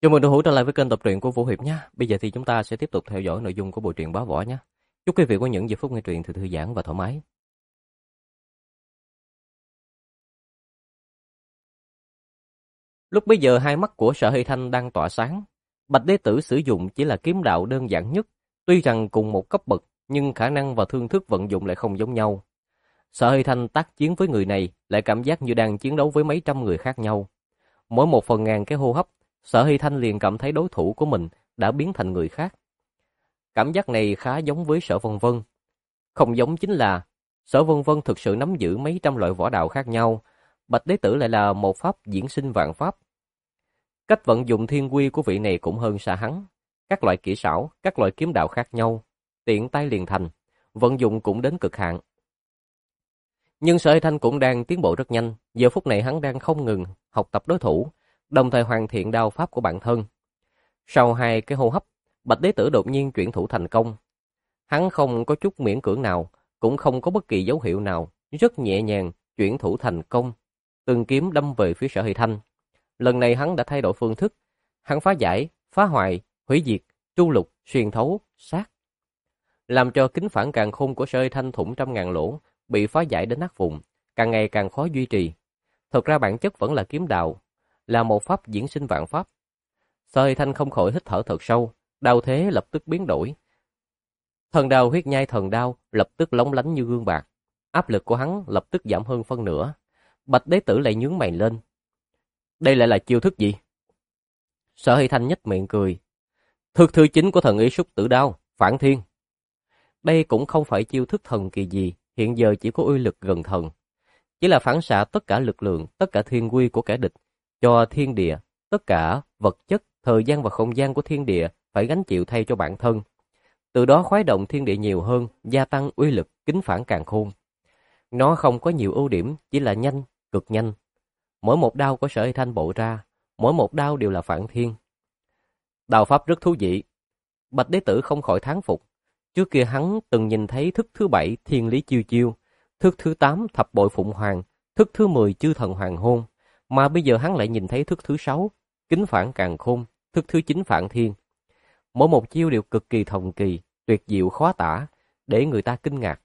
Chào mừng đồng hữu trở lại với kênh đọc truyện của Vũ Hiệp nhé. Bây giờ thì chúng ta sẽ tiếp tục theo dõi nội dung của bộ truyện Bá Võ nhé. Chúc quý vị có những giây phút nghe truyện thư giãn và thoải mái. Lúc bấy giờ hai mắt của Sở Hy Thanh đang tỏa sáng. Bạch Đế Tử sử dụng chỉ là kiếm đạo đơn giản nhất, tuy rằng cùng một cấp bậc nhưng khả năng và thương thức vận dụng lại không giống nhau. Sở Hy Thanh tác chiến với người này lại cảm giác như đang chiến đấu với mấy trăm người khác nhau. Mỗi một phần ngàn cái hô hấp, Sở Hy Thanh liền cảm thấy đối thủ của mình đã biến thành người khác. Cảm giác này khá giống với Sở Vân Vân. Không giống chính là Sở Vân Vân thực sự nắm giữ mấy trăm loại võ đạo khác nhau, Bạch Đế Tử lại là một pháp diễn sinh vạn pháp. Cách vận dụng thiên quy của vị này cũng hơn xa hắn. Các loại kỹ xảo, các loại kiếm đạo khác nhau, tiện tay liền thành, vận dụng cũng đến cực hạn. Nhưng Sở Hy Thanh cũng đang tiến bộ rất nhanh, giờ phút này hắn đang không ngừng học tập đối thủ, đồng thời hoàn thiện đao pháp của bản thân. Sau hai cái hô hấp, Bạch Đế Tử đột nhiên chuyển thủ thành công. Hắn không có chút miễn cưỡng nào, cũng không có bất kỳ dấu hiệu nào, rất nhẹ nhàng chuyển thủ thành công, từng kiếm đâm về phía Sở Hy Thanh. Lần này hắn đã thay đổi phương thức, hắn phá giải, phá hoại, hủy diệt, tru lục, xuyên thấu, sát, làm cho kính phản càn khôn của Sở Hy Thanh thủng trăm ngàn lỗ, bị phá giải đến nát vụn, càng ngày càng khó duy trì. Thực ra bản chất vẫn là kiếm đạo, là một pháp diễn sinh vạn pháp. Sở Hy Thanh không khỏi hít thở thật sâu, đao thế lập tức biến đổi. Thần đao huyết nhai thần đao lập tức lóng lánh như gương bạc, áp lực của hắn lập tức giảm hơn phân nửa. Bạch Đế Tử lại nhướng mày lên. Đây lại là chiêu thức gì? Sở Hy Thanh nhếch miệng cười. Thức thứ 9 của thần ý súc tử đao, phản thiên. Đây cũng không phải chiêu thức thần kỳ gì, hiện giờ chỉ có uy lực gần thần. Chỉ là phản xạ tất cả lực lượng, tất cả thiên quy của kẻ địch, cho thiên địa, tất cả vật chất, thời gian và không gian của thiên địa phải gánh chịu thay cho bản thân. Từ đó khuấy động thiên địa nhiều hơn, gia tăng uy lực, kính phản càn khôn. Nó không có nhiều ưu điểm, chỉ là nhanh, cực nhanh. Mỗi một đao của Sở Hy Thanh bộ ra, mỗi một đao đều là phản thiên. Đao pháp rất thú vị. Bạch Đế Tử không khỏi thán phục. Trước kia hắn từng nhìn thấy thức thứ 7 thiên lý chiêu chiêu, thức thứ 8 thập bội phụng hoàng, thức thứ 10 chư thần hoàng hôn, mà bây giờ hắn lại nhìn thấy thức thứ 6 kính phản càn khôn, thức thứ 9 phản thiên. Mỗi một chiêu đều cực kỳ thần kỳ, tuyệt diệu khó tả, để người ta kinh ngạc.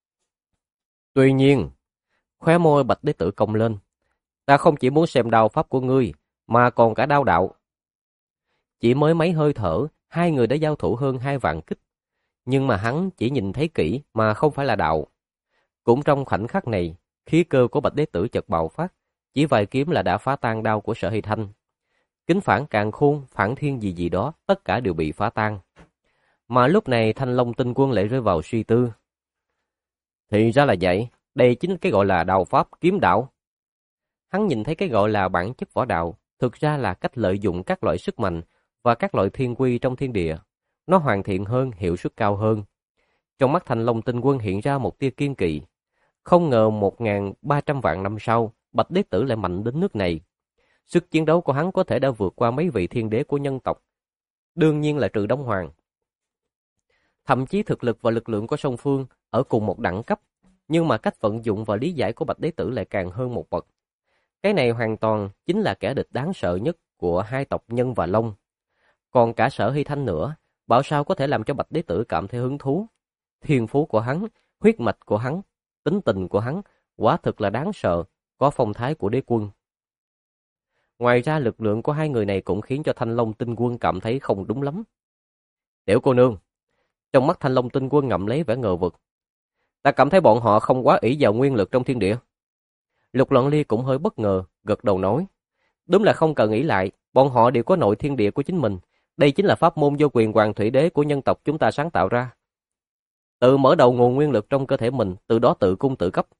Tuy nhiên, khóe môi Bạch Đế Tử cong lên, ta không chỉ muốn xem đao pháp của ngươi, mà còn cả đao đạo. Chỉ mới mấy hơi thở, hai người đã giao thủ hơn 2 vạn kích, nhưng mà hắn chỉ nhìn thấy kỹ mà không phải là đạo. Cũng trong khoảnh khắc này, khí cơ của Bạch Đế Tử chợt bạo phát, chỉ vài kiếm là đã phá tan đao của Sở Hy Thanh. Kính phản càn khôn, phản thiên gì gì đó, tất cả đều bị phá tan. Mà lúc này Thanh Long Tinh Quân lại rơi vào suy tư. Thì ra là vậy, đây chính cái gọi là đao pháp kiếm đạo. Hắn nhìn thấy cái gọi là bản chất võ đạo, thực ra là cách lợi dụng các loại sức mạnh và các loại thiên quy trong thiên địa. Nó hoàn thiện hơn, hiệu suất cao hơn. Trong mắt Thanh Long Tinh Quân hiện ra một tia kiên kỵ. Không ngờ 1.300 vạn năm sau, Bạch Đế Tử lại mạnh đến nước này. Sức chiến đấu của hắn có thể đã vượt qua mấy vị thiên đế của nhân tộc. Đương nhiên là trừ Đông Hoàng. Thậm chí thực lực và lực lượng của song phương ở cùng một đẳng cấp, nhưng mà cách vận dụng và lý giải của Bạch Đế Tử lại càng hơn một bậc. Cái này hoàn toàn chính là kẻ địch đáng sợ nhất của hai tộc Nhân và Long. Còn cả Sở Hy Thanh nữa, bảo sao có thể làm cho Bạch Đế Tử cảm thấy hứng thú. Thiên phú của hắn, huyết mạch của hắn, tính tình của hắn, quả thực là đáng sợ, có phong thái của đế quân. Ngoài ra lực lượng của hai người này cũng khiến cho Thanh Long Tinh Quân cảm thấy không đúng lắm. Tiểu cô nương, trong mắt Thanh Long Tinh Quân ngậm lấy vẻ ngờ vực. Ta cảm thấy bọn họ không quá ỷ vào nguyên lực trong thiên địa. Lục Loạn Ly cũng hơi bất ngờ, gật đầu nói. Đúng là không cần nghĩ lại, bọn họ đều có nội thiên địa của chính mình. Đây chính là pháp môn do quyền hoàng thủy đế của nhân tộc chúng ta sáng tạo ra. Tự mở đầu nguồn nguyên lực trong cơ thể mình, từ đó tự cung tự cấp.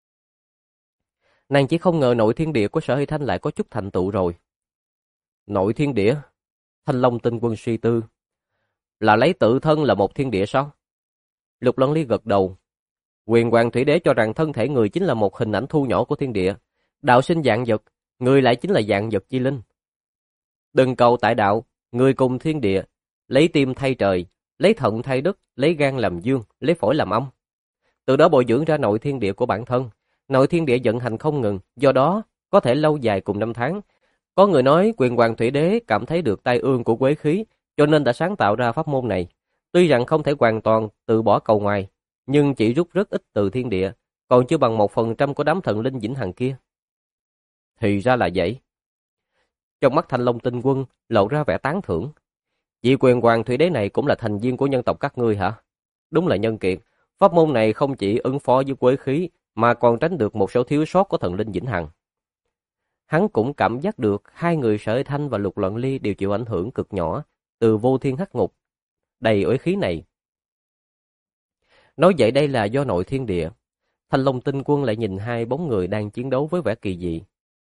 Nàng chỉ không ngờ nội thiên địa của Sở Hy Thanh lại có chút thành tựu rồi. Nội thiên địa? Thanh Long Tinh Quân suy tư. Là lấy tự thân là một thiên địa sao? Lục Loạn Ly gật đầu. Quyền hoàng thủy đế cho rằng thân thể người chính là một hình ảnh thu nhỏ của thiên địa. Đạo sinh vạn vật, người lại chính là vạn vật chi linh. Đừng cầu tại đạo, người cùng thiên địa, lấy tim thay trời, lấy thận thay đất, lấy gan làm dương, lấy phổi làm âm. Từ đó bồi dưỡng ra nội thiên địa của bản thân. Nội thiên địa vận hành không ngừng, do đó có thể lâu dài cùng năm tháng, Có người nói Quyền Hoàng Thủy Đế cảm thấy được tai ương của quế khí, cho nên đã sáng tạo ra pháp môn này. Tuy rằng không thể hoàn toàn từ bỏ cầu ngoài, nhưng chỉ rút rất ít từ thiên địa, còn chưa bằng 1% của đám thần linh vĩnh hằng kia. Thì ra là vậy. Trong mắt Thanh Long Tinh Quân lộ ra vẻ tán thưởng. Vị Quyền Hoàng Thủy Đế này cũng là thành viên của nhân tộc các ngươi hả? Đúng là nhân kiệt. Pháp môn này không chỉ ứng phó với quế khí, mà còn tránh được một số thiếu sót của thần linh vĩnh hằng. Hắn cũng cảm giác được hai người Sở Thanh và Lục Loạn Ly đều chịu ảnh hưởng cực nhỏ từ vô thiên hắc ngục đầy uế khí này. Nói vậy đây là do nội thiên địa. Thanh Long Tinh Quân lại nhìn hai bóng người đang chiến đấu với vẻ kỳ dị.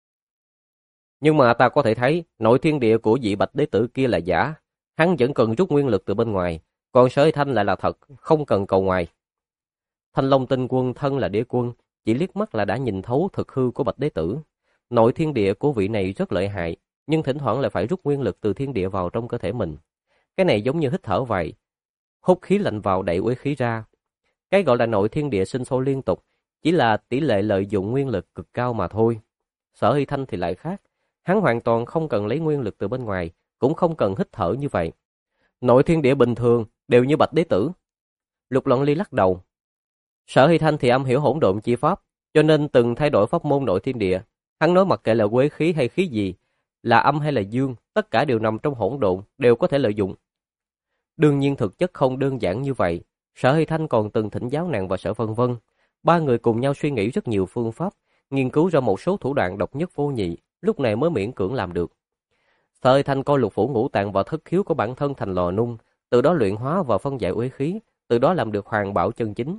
Nhưng mà ta có thể thấy nội thiên địa của vị Bạch Đế Tử kia là giả. Hắn vẫn cần rút nguyên lực từ bên ngoài, còn Sở Thanh lại là thật, không cần cầu ngoài. Thanh Long Tinh Quân thân là đế quân, chỉ liếc mắt là đã nhìn thấu thực hư của Bạch Đế Tử. Nội thiên địa của vị này rất lợi hại, nhưng thỉnh thoảng lại phải rút nguyên lực từ thiên địa vào trong cơ thể mình. Cái này giống như hít thở vậy, hút khí lạnh vào đẩy uế khí ra. Cái gọi là nội thiên địa sinh sôi liên tục, chỉ là tỷ lệ lợi dụng nguyên lực cực cao mà thôi. Sở Hy Thanh thì lại khác, hắn hoàn toàn không cần lấy nguyên lực từ bên ngoài, cũng không cần hít thở như vậy. Nội thiên địa bình thường đều như Bạch Đế Tử. Lục Loạn Ly lắc đầu. Sở Hy Thanh thì am hiểu hỗn độn chi pháp, cho nên từng thay đổi pháp môn nội thiên địa. Hắn nói mặc kệ là quế khí hay khí gì, là âm hay là dương, tất cả đều nằm trong hỗn độn, đều có thể lợi dụng. Đương nhiên thực chất không đơn giản như vậy. Sở Hy Thanh còn từng thỉnh giáo nàng và Sở Vân Vân. Ba người cùng nhau suy nghĩ rất nhiều phương pháp, nghiên cứu ra một số thủ đoạn độc nhất vô nhị, lúc này mới miễn cưỡng làm được. Sở Hy Thanh coi lục phủ ngũ tạng và thất khiếu của bản thân thành lò nung, từ đó luyện hóa và phân giải uế khí, từ đó làm được hoàng bảo chân chính.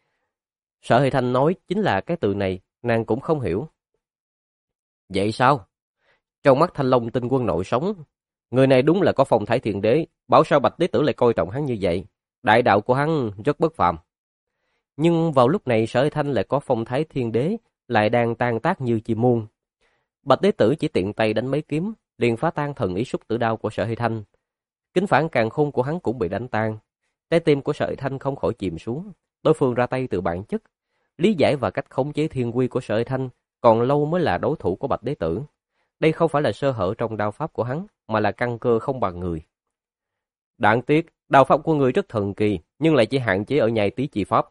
Sở Hy Thanh nói chính là cái từ này, nàng cũng không hiểu. Vậy sao? Trong mắt Thanh Long Tinh Quân nội sống, người này đúng là có phong thái thiện đế, bảo sao Bạch Đế Tử lại coi trọng hắn như vậy. Đại đạo của hắn rất bất phàm. Nhưng vào lúc này Sở Hy Thanh lại có phong thái thiên đế, lại đang tan tác như chim muôn. Bạch Đế Tử chỉ tiện tay đánh mấy kiếm, liền phá tan thần ý xúc tử đao của Sở Hy Thanh. Kính phản càn khôn của hắn cũng bị đánh tan. Trái tim của Sở Hy Thanh không khỏi chìm xuống. Đối phương ra tay từ bản chất, lý giải và cách khống chế thiên quy của Sở Hy Thanh còn lâu mới là đối thủ của Bạch Đế Tử. Đây không phải là sơ hở trong đao pháp của hắn, mà là căn cơ không bằng người. Đáng tiếc, đao pháp của người rất thần kỳ, nhưng lại chỉ hạn chế ở nhai tí chi pháp.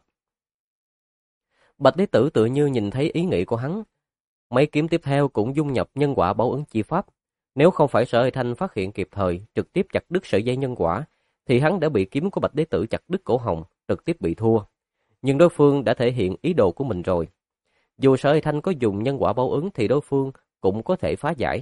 Bạch Đế Tử tự như nhìn thấy ý nghĩ của hắn. Mấy kiếm tiếp theo cũng dung nhập nhân quả báo ứng chi pháp. Nếu không phải Sở Hy Thanh phát hiện kịp thời, trực tiếp chặt đứt sợi dây nhân quả, thì hắn đã bị kiếm của Bạch Đế Tử chặt đứt cổ họng, trực tiếp bị thua. Nhưng đối phương đã thể hiện ý đồ của mình rồi. Dù Sở Hy Thanh có dùng nhân quả báo ứng thì đối phương cũng có thể phá giải.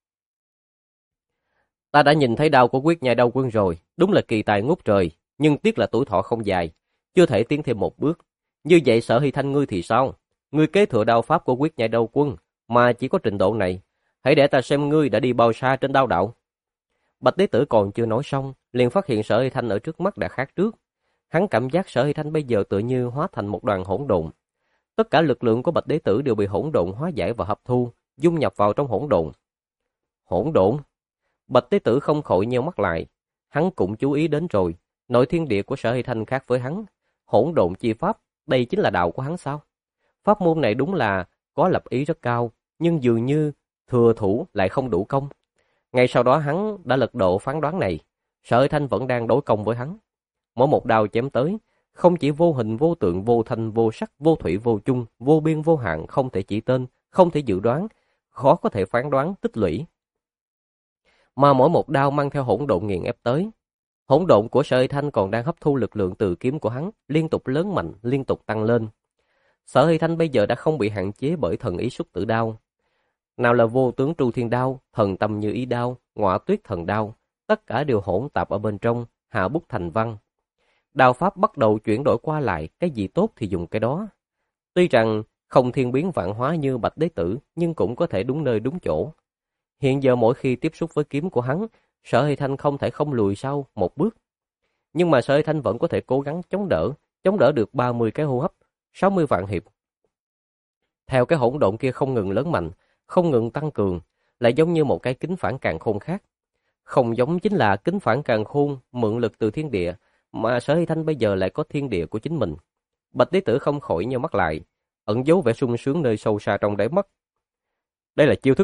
Ta đã nhìn thấy đao của Quyết Nhai Đao Quân rồi, đúng là kỳ tài ngút trời, nhưng tiếc là tuổi thọ không dài, chưa thể tiến thêm một bước. Như vậy Sở Hy Thanh ngươi thì sao? Ngươi kế thừa đao pháp của Quyết Nhai Đao Quân, mà chỉ có trình độ này. Hãy để ta xem ngươi đã đi bao xa trên đao đạo. Bạch Đế Tử còn chưa nói xong, liền phát hiện Sở Hy Thanh ở trước mắt đã khác trước. Hắn cảm giác Sở Hy Thanh bây giờ tựa như hóa thành một đoàn hỗn độn. Tất cả lực lượng của Bạch Đế Tử đều bị hỗn độn hóa giải và hấp thu, dung nhập vào trong hỗn độn. Hỗn độn? Bạch Đế Tử không khỏi nheo mắt lại. Hắn cũng chú ý đến rồi, nội thiên địa của Sở Hy Thanh khác với hắn. Hỗn độn chi pháp, đây chính là đạo của hắn sao? Pháp môn này đúng là có lập ý rất cao, nhưng dường như thừa thủ lại không đủ công. Ngay sau đó hắn đã lật độ phán đoán này. Sở Hy Thanh vẫn đang đối công với hắn. Mỗi một đao chém tới, không chỉ vô hình vô tượng vô thanh vô sắc vô thủy vô chung, vô biên vô hạn, không thể chỉ tên, không thể dự đoán, khó có thể phán đoán tích lũy. Mà mỗi một đao mang theo hỗn độn nghiền ép tới. Hỗn độn của Sở Hy Thanh còn đang hấp thu lực lượng từ kiếm của hắn, liên tục lớn mạnh, liên tục tăng lên. Sở Hy Thanh bây giờ đã không bị hạn chế bởi thần ý xúc tử đao. Nào là vô tướng tru thiên đao, thần tâm như ý đao, ngọa tuyết thần đao, tất cả đều hỗn tạp ở bên trong, hạ bút thành văn. Đao pháp bắt đầu chuyển đổi qua lại, cái gì tốt thì dùng cái đó. Tuy rằng không thiên biến vạn hóa như Bạch Đế Tử, nhưng cũng có thể đúng nơi đúng chỗ. Hiện giờ mỗi khi tiếp xúc với kiếm của hắn, Sở Hy Thanh không thể không lùi sau một bước. Nhưng mà Sở Hy Thanh vẫn có thể cố gắng chống đỡ được 30 cái hô hấp, 60 vạn hiệp. Theo cái hỗn độn kia không ngừng lớn mạnh, không ngừng tăng cường, lại giống như một cái kính phản càn khôn khác. Không giống chính là kính phản càn khôn mượn lực từ thiên địa, mà Sở Hy Thanh bây giờ lại có thiên địa của chính mình. Bạch Đế Tử không khỏi nheo mắt lại, ẩn giấu vẻ sung sướng nơi sâu xa trong đáy mắt. Đây là chiêu thức gì?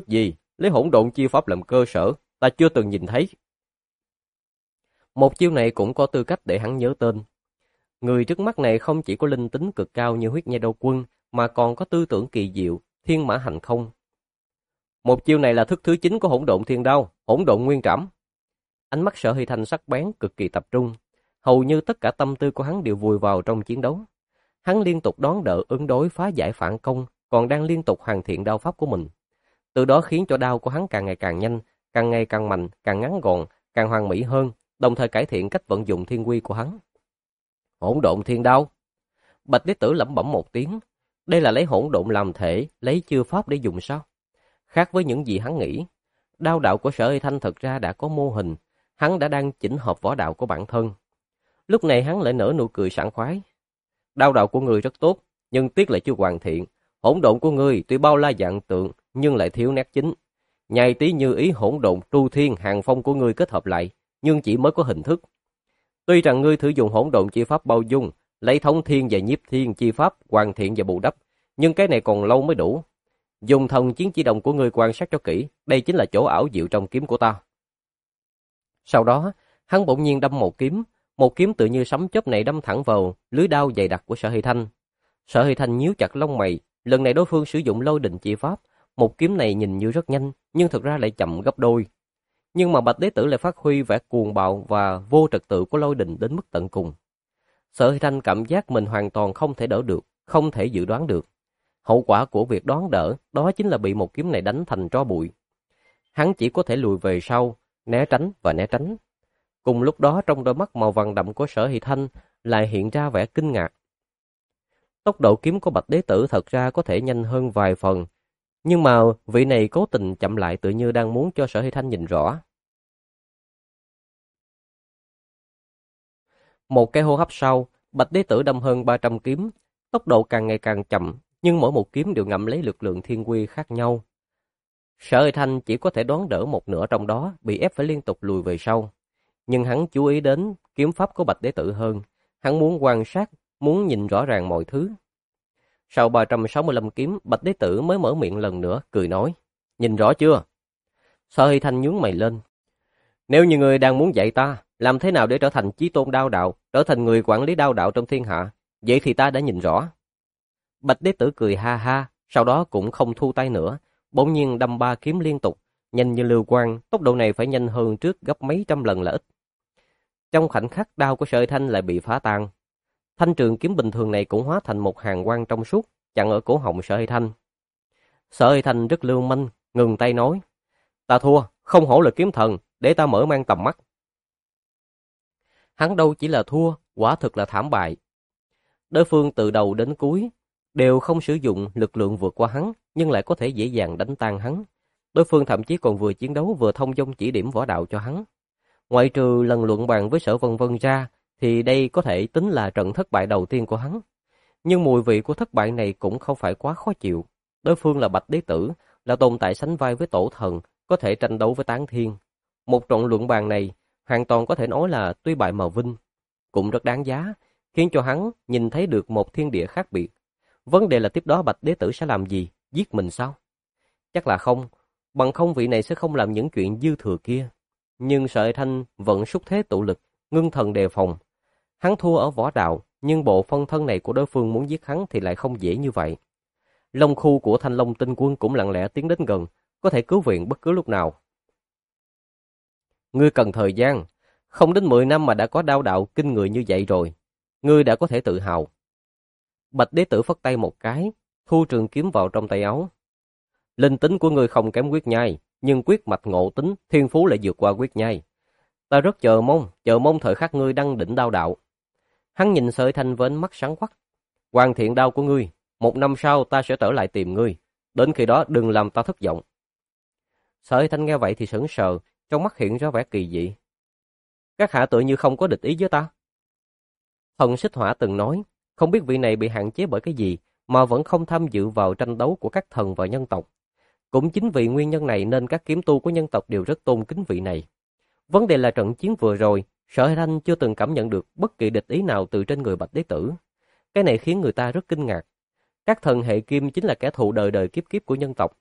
lấy hỗn độn chi pháp làm cơ sở, ta chưa từng nhìn thấy. Một chiêu này cũng có tư cách để hắn nhớ tên. Người trước mắt này không chỉ có linh tính cực cao như huyết nhai đao quân, mà còn có tư tưởng kỳ diệu, thiên mã hành không. Một chiêu này là thức thứ 9 của hỗn độn thiên đao, hỗn độn nguyên trảm. Ánh mắt Sở Hy Thanh sắc bén, cực kỳ tập trung. Hầu như tất cả tâm tư của hắn đều vùi vào trong chiến đấu. Hắn liên tục đón đỡ, ứng đối, phá giải phản công, còn đang liên tục hoàn thiện đao pháp của mình. Từ đó khiến cho đao của hắn càng ngày càng nhanh, càng ngày càng mạnh, càng ngắn gọn, càng hoàn mỹ hơn, đồng thời cải thiện cách vận dụng thiên quy của hắn. Hỗn độn thiên đao. Bạch Đế Tử lẩm bẩm một tiếng. Đây là lấy hỗn độn làm thể, lấy chư pháp để dùng sao? Khác với những gì hắn nghĩ, đao đạo của Sở Hy Thanh thật ra đã có mô hình, hắn đã đang chỉnh hợp võ đạo của bản thân. Lúc này hắn lại nở nụ cười sảng khoái. Đao đạo của người rất tốt, nhưng tiếc lại chưa hoàn thiện. Hỗn độn của ngươi tuy bao la vạn tượng, nhưng lại thiếu nét chính. Nhai tí như ý hỗn độn tru thiên hàng phong của ngươi kết hợp lại, nhưng chỉ mới có hình thức. Tuy rằng ngươi thử dùng hỗn độn chi pháp bao dung, lấy thống thiên và nhiếp thiên chi pháp hoàn thiện và bù đắp, nhưng cái này còn lâu mới đủ. Dùng thần chiến chi đồng của ngươi quan sát cho kỹ, đây chính là chỗ ảo diệu trong kiếm của ta. Sau đó, hắn bỗng nhiên đâm một kiếm tự như sấm chớp này đâm thẳng vào lưới đao dày đặc của Sở Hy Thanh. Sở Hy Thanh nhíu chặt lông mày, lần này đối phương sử dụng lôi đình chi pháp, một kiếm này nhìn như rất nhanh, nhưng thực ra lại chậm gấp đôi. Nhưng mà Bạch Đế Tử lại phát huy vẻ cuồng bạo và vô trật tự của lôi đình đến mức tận cùng. Sở Hy Thanh cảm giác mình hoàn toàn không thể đỡ được, không thể dự đoán được. Hậu quả của việc đoán đỡ, đó chính là bị một kiếm này đánh thành tro bụi. Hắn chỉ có thể lùi về sau, né tránh và né tránh. Cùng lúc đó trong đôi mắt màu vàng đậm của Sở Hy Thanh lại hiện ra vẻ kinh ngạc. Tốc độ kiếm của Bạch Đế Tử thật ra có thể nhanh hơn vài phần, nhưng mà vị này cố tình chậm lại tự như đang muốn cho Sở Hy Thanh nhìn rõ. Một cái hô hấp sau, Bạch Đế Tử đâm hơn 300 kiếm, tốc độ càng ngày càng chậm, nhưng mỗi một kiếm đều ngậm lấy lực lượng thiên quy khác nhau. Sở Hy Thanh chỉ có thể đoán đỡ một nửa trong đó, bị ép phải liên tục lùi về sau. Nhưng hắn chú ý đến kiếm pháp của Bạch Đế Tử hơn, hắn muốn quan sát, muốn nhìn rõ ràng mọi thứ. Sau 365 kiếm, Bạch Đế Tử mới mở miệng lần nữa, cười nói, nhìn rõ chưa? Sở Hy Thanh nhướng mày lên. Nếu như người đang muốn dạy ta, làm thế nào để trở thành chí tôn đao đạo, trở thành người quản lý đao đạo trong thiên hạ, vậy thì ta đã nhìn rõ. Bạch Đế Tử cười ha ha, sau đó cũng không thu tay nữa, bỗng nhiên đâm 3 kiếm liên tục, nhanh như lưu quang, tốc độ này phải nhanh hơn trước gấp mấy trăm lần là ít. Trong khoảnh khắc đao của Sở Hy Thanh lại bị phá tan. Thanh trường kiếm bình thường này cũng hóa thành một hàng quang trong suốt, chặn ở cổ họng Sở Hy Thanh. Sở Hy Thanh rất lưu manh, ngừng tay nói, ta thua, không hổ là kiếm thần, để ta mở mang tầm mắt. Hắn đâu chỉ là thua, quả thực là thảm bại. Đối phương từ đầu đến cuối đều không sử dụng lực lượng vượt qua hắn, nhưng lại có thể dễ dàng đánh tan hắn. Đối phương thậm chí còn vừa chiến đấu vừa thông dong chỉ điểm võ đạo cho hắn. Ngoại trừ lần luận bàn với Sở Vân Vân ra, thì đây có thể tính là trận thất bại đầu tiên của hắn. Nhưng mùi vị của thất bại này cũng không phải quá khó chịu. Đối phương là Bạch Đế Tử, là tồn tại sánh vai với tổ thần, có thể tranh đấu với Tán Thiên. Một trận luận bàn này, hoàn toàn có thể nói là tuy bại mà vinh, cũng rất đáng giá, khiến cho hắn nhìn thấy được một thiên địa khác biệt. Vấn đề là tiếp đó Bạch Đế Tử sẽ làm gì? Giết mình sao? Chắc là không, bằng không vị này sẽ không làm những chuyện dư thừa kia. Nhưng Sở Hy Thanh vẫn xúc thế tụ lực, ngưng thần đề phòng. Hắn thua ở võ đạo, nhưng bộ phân thân này của đối phương muốn giết hắn thì lại không dễ như vậy. Long khu của Thanh Long Tinh Quân cũng lặng lẽ tiến đến gần, có thể cứu viện bất cứ lúc nào. Ngươi cần thời gian, không đến 10 năm mà đã có đao đạo kinh người như vậy rồi. Ngươi đã có thể tự hào. Bạch Đế Tử phất tay một cái, thu trường kiếm vào trong tay áo. Linh tính của ngươi không kém Quyết Nhai, nhưng quyết mạch ngộ tính, thiên phú lại vượt qua Quyết Nhai. Ta rất chờ mong thời khắc ngươi đăng đỉnh đao đạo. Hắn nhìn Sở Hy Thanh với ánh mắt sáng quắc. Hoàn thiện đao của ngươi, 1 năm sau ta sẽ trở lại tìm ngươi. Đến khi đó đừng làm ta thất vọng. Sở Hy Thanh nghe vậy thì sững sờ, trong mắt hiện ra vẻ kỳ dị. Các hạ tự như không có địch ý với ta. Thần Xích Hỏa từng nói, không biết vị này bị hạn chế bởi cái gì mà vẫn không tham dự vào tranh đấu của các thần và nhân tộc. Cũng chính vì nguyên nhân này nên các kiếm tu của nhân tộc đều rất tôn kính vị này. Vấn đề là trận chiến vừa rồi, Sở Hy Thanh chưa từng cảm nhận được bất kỳ địch ý nào từ trên người Bạch Đế Tử. Cái này khiến người ta rất kinh ngạc. Các thần hệ kim chính là kẻ thù đời đời kiếp kiếp của nhân tộc.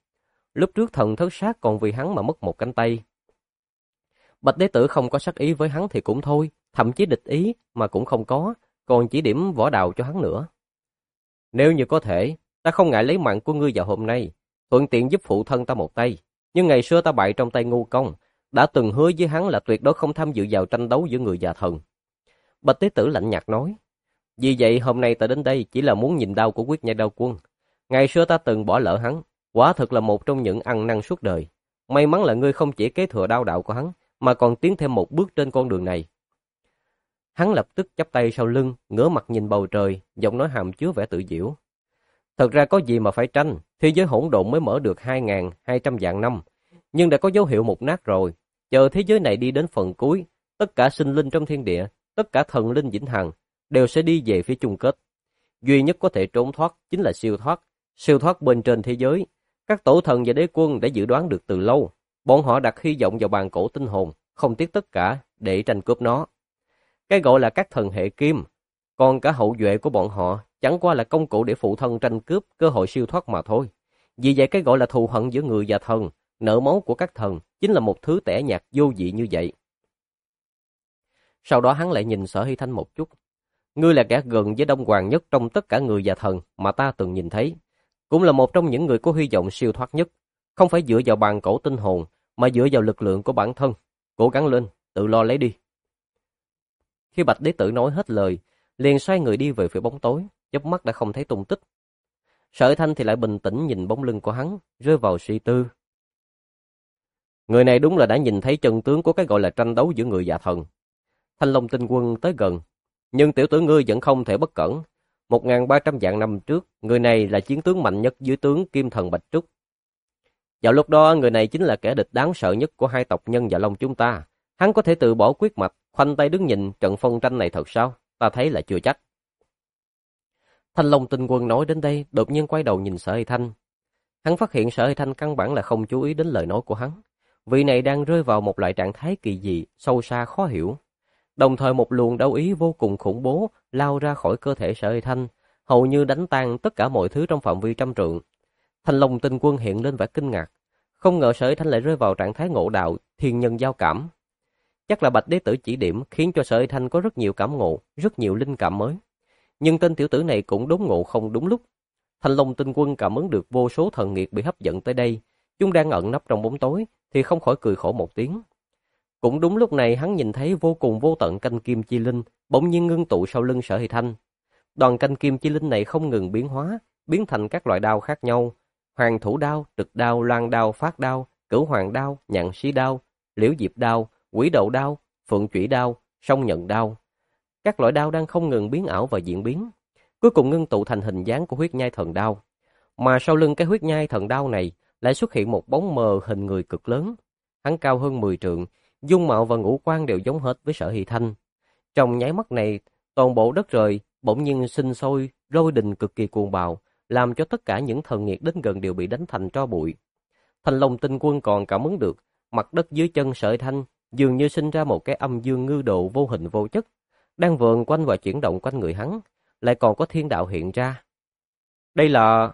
lúc trước thần thất sát còn vì hắn mà mất một cánh tay. Bạch Đế Tử không có sát ý với hắn thì cũng thôi, thậm chí địch ý mà cũng không có, còn chỉ điểm võ đạo cho hắn nữa. Nếu như có thể, ta không ngại lấy mạng của ngươi vào hôm nay, thuận tiện giúp phụ thân ta một tay. Nhưng ngày xưa ta bại trong tay Ngu Công, đã từng hứa với hắn là tuyệt đối không tham dự vào tranh đấu giữa người và thần. Bạch Tế Tử lạnh nhạt nói, vì vậy hôm nay ta đến đây chỉ là muốn nhìn đao của Quyết Nhai Đao Quân. Ngày xưa ta từng bỏ lỡ hắn, quả thực là một trong những ăn năn suốt đời. May mắn là ngươi không chỉ kế thừa đao đạo của hắn, mà còn tiến thêm một bước trên con đường này. Hắn lập tức chắp tay sau lưng, ngửa mặt nhìn bầu trời, giọng nói hàm chứa vẻ tự giễu. Thật ra có gì mà phải tranh, thế giới hỗn độn mới mở được 2.200 vạn năm, nhưng đã có dấu hiệu mục nát rồi. Chờ thế giới này đi đến phần cuối, tất cả sinh linh trong thiên địa, tất cả thần linh vĩnh hằng đều sẽ đi về phía chung kết. Duy nhất có thể trốn thoát chính là siêu thoát bên trên thế giới. Các tổ thần và đế quân đã dự đoán được từ lâu, bọn họ đặt hy vọng vào bàn cổ tinh hồn, không tiếc tất cả để tranh cướp nó. Cái gọi là các thần hệ kim, còn cả hậu duệ của bọn họ chẳng qua là công cụ để phụ thân tranh cướp cơ hội siêu thoát mà thôi. Vì vậy cái gọi là thù hận giữa người và thần, nợ máu của các thần chính là một thứ tẻ nhạt vô vị như vậy. Sau đó hắn lại nhìn Sở Hy Thanh một chút. Ngươi là kẻ gần với Đông Hoàng nhất trong tất cả người và thần mà ta từng nhìn thấy. Cũng là một trong những người có hy vọng siêu thoát nhất. Không phải dựa vào bàn cổ tinh hồn, mà dựa vào lực lượng của bản thân. Cố gắng lên, tự lo lấy đi. Khi Bạch Đế Tử nói hết lời, liền xoay người đi về phía bóng tối, chớp mắt đã không thấy tung tích. Sở Hy Thanh thì lại bình tĩnh nhìn bóng lưng của hắn, rơi vào suy tư. Người này đúng là đã nhìn thấy chân tướng của cái gọi là tranh đấu giữa người và thần. Thanh Long Tinh Quân tới gần, nhưng tiểu tử ngươi vẫn không thể bất cẩn. 1.300 vạn năm trước, người này là chiến tướng mạnh nhất dưới tướng Kim Thần Bạch Trúc. Vào lúc đó, người này chính là kẻ địch đáng sợ nhất của hai tộc Nhân và Long chúng ta. Hắn có thể tự bỏ quyết mạch, khoanh tay đứng nhìn trận phân tranh này thật sao? Ta thấy là chưa chắc. Thanh Long Tinh Quân nói đến đây, đột nhiên quay đầu nhìn Sở Hy Thanh. Hắn phát hiện Sở Hy Thanh căn bản là không chú ý đến lời nói của hắn. Vị này đang rơi vào một loại trạng thái kỳ dị, sâu xa khó hiểu. Đồng thời một luồng đau ý vô cùng khủng bố lao ra khỏi cơ thể Sở Hy Thanh, hầu như đánh tan tất cả mọi thứ trong phạm vi trăm trượng. Thanh Long Tinh Quân hiện lên vẻ kinh ngạc. Không ngờ Sở Hy Thanh lại rơi vào trạng thái ngộ đạo, thiên nhân giao cảm. Chắc là Bạch Đế Tử chỉ điểm khiến cho Sở Hy Thanh có rất nhiều cảm ngộ, rất nhiều linh cảm mới. Nhưng tên tiểu tử này cũng đốn ngộ không đúng lúc. Thanh Long Tinh Quân cảm ứng được vô số thần nghiệt bị hấp dẫn tới đây, chúng đang ẩn nấp trong bóng tối thì không khỏi cười khổ một tiếng. Cũng đúng lúc này hắn nhìn thấy vô cùng vô tận canh kim chi linh bỗng nhiên ngưng tụ sau lưng Sở Hy Thanh. Đoàn canh kim chi linh này không ngừng biến hóa, biến thành các loại đao khác nhau: Hoàng thủ đao, trực đao, loan đao, phát đao, cửu hoàng đao, nhạn sĩ đao, liễu diệp đao, quỷ đậu đao, phượng chủy đao, song nhận đao. Các loại đao đang không ngừng biến ảo và diễn biến, cuối cùng ngưng tụ thành hình dáng của huyết nhai thần đao. Mà sau lưng cái huyết nhai thần đao này lại xuất hiện một bóng mờ hình người cực lớn. Hắn cao hơn 10 trượng, dung mạo và ngũ quan đều giống hệt với Sở Hy Thanh. Trong nháy mắt này, toàn bộ đất trời bỗng nhiên sinh sôi, lôi đình cực kỳ cuồng bạo, làm cho tất cả những thần nghiệt đến gần đều bị đánh thành tro bụi. Thanh Long Tinh Quân còn cảm ứng được, mặt đất dưới chân Sở Hy Thanh dường như sinh ra một cái âm dương ngư độ vô hình vô chất, đang vờn quanh và chuyển động quanh người hắn, lại còn có thiên đạo hiện ra. Đây là...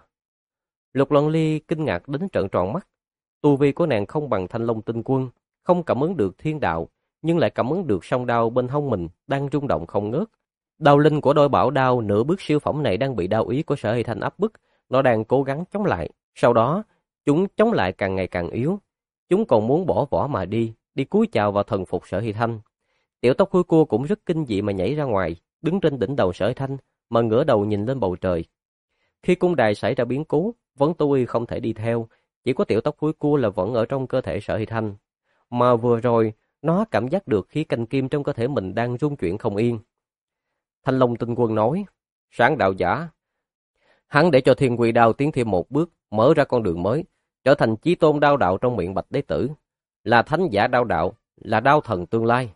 Lục Loan Ly kinh ngạc đến trợn tròn mắt. Tu vi của nàng không bằng Thanh Long Tinh Quân, không cảm ứng được thiên đạo, nhưng lại cảm ứng được song đao bên hông mình đang rung động không ngớt. Đao linh của đôi bảo đao nửa bước siêu phẩm này đang bị đao ý của Sở Hy Thanh áp bức, nó đang cố gắng chống lại. Sau đó, chúng chống lại càng ngày càng yếu. Chúng còn muốn bỏ vỏ mà đi cúi chào và thần phục Sở Hy Thanh. Tiểu tóc hôi cua cũng rất kinh dị mà nhảy ra ngoài, đứng trên đỉnh đầu Sở Hy Thanh, mà ngửa đầu nhìn lên bầu trời. Khi cung đài xảy ra biến cố, Vấn Tu Y không thể đi theo, chỉ có tiểu tóc hôi cua là vẫn ở trong cơ thể Sở Hy Thanh. Mà vừa rồi, nó cảm giác được khí canh kim trong cơ thể mình đang rung chuyển không yên. Thanh Long Tinh Quân nói, Sáng đạo giả. Hắn để cho Thiên Quy Đao tiến thêm một bước, mở ra con đường mới, trở thành chí tôn đao đạo trong miệng Bạch Đế Tử, là thánh giả đao đạo, là đao thần tương lai.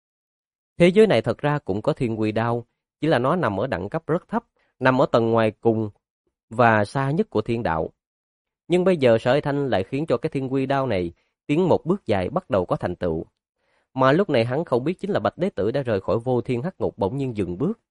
Thế giới này thật ra cũng có Thiên Quy Đao, chỉ là nó nằm ở đẳng cấp rất thấp, nằm ở tầng ngoài cùng và xa nhất của thiên đạo. Nhưng bây giờ Sở Hy Thanh lại khiến cho cái Thiên Quy Đao này tiến một bước dài, bắt đầu có thành tựu. Mà lúc này hắn không biết chính là Bạch Đế Tử đã rời khỏi vô thiên hắc ngục bỗng nhiên dừng bước.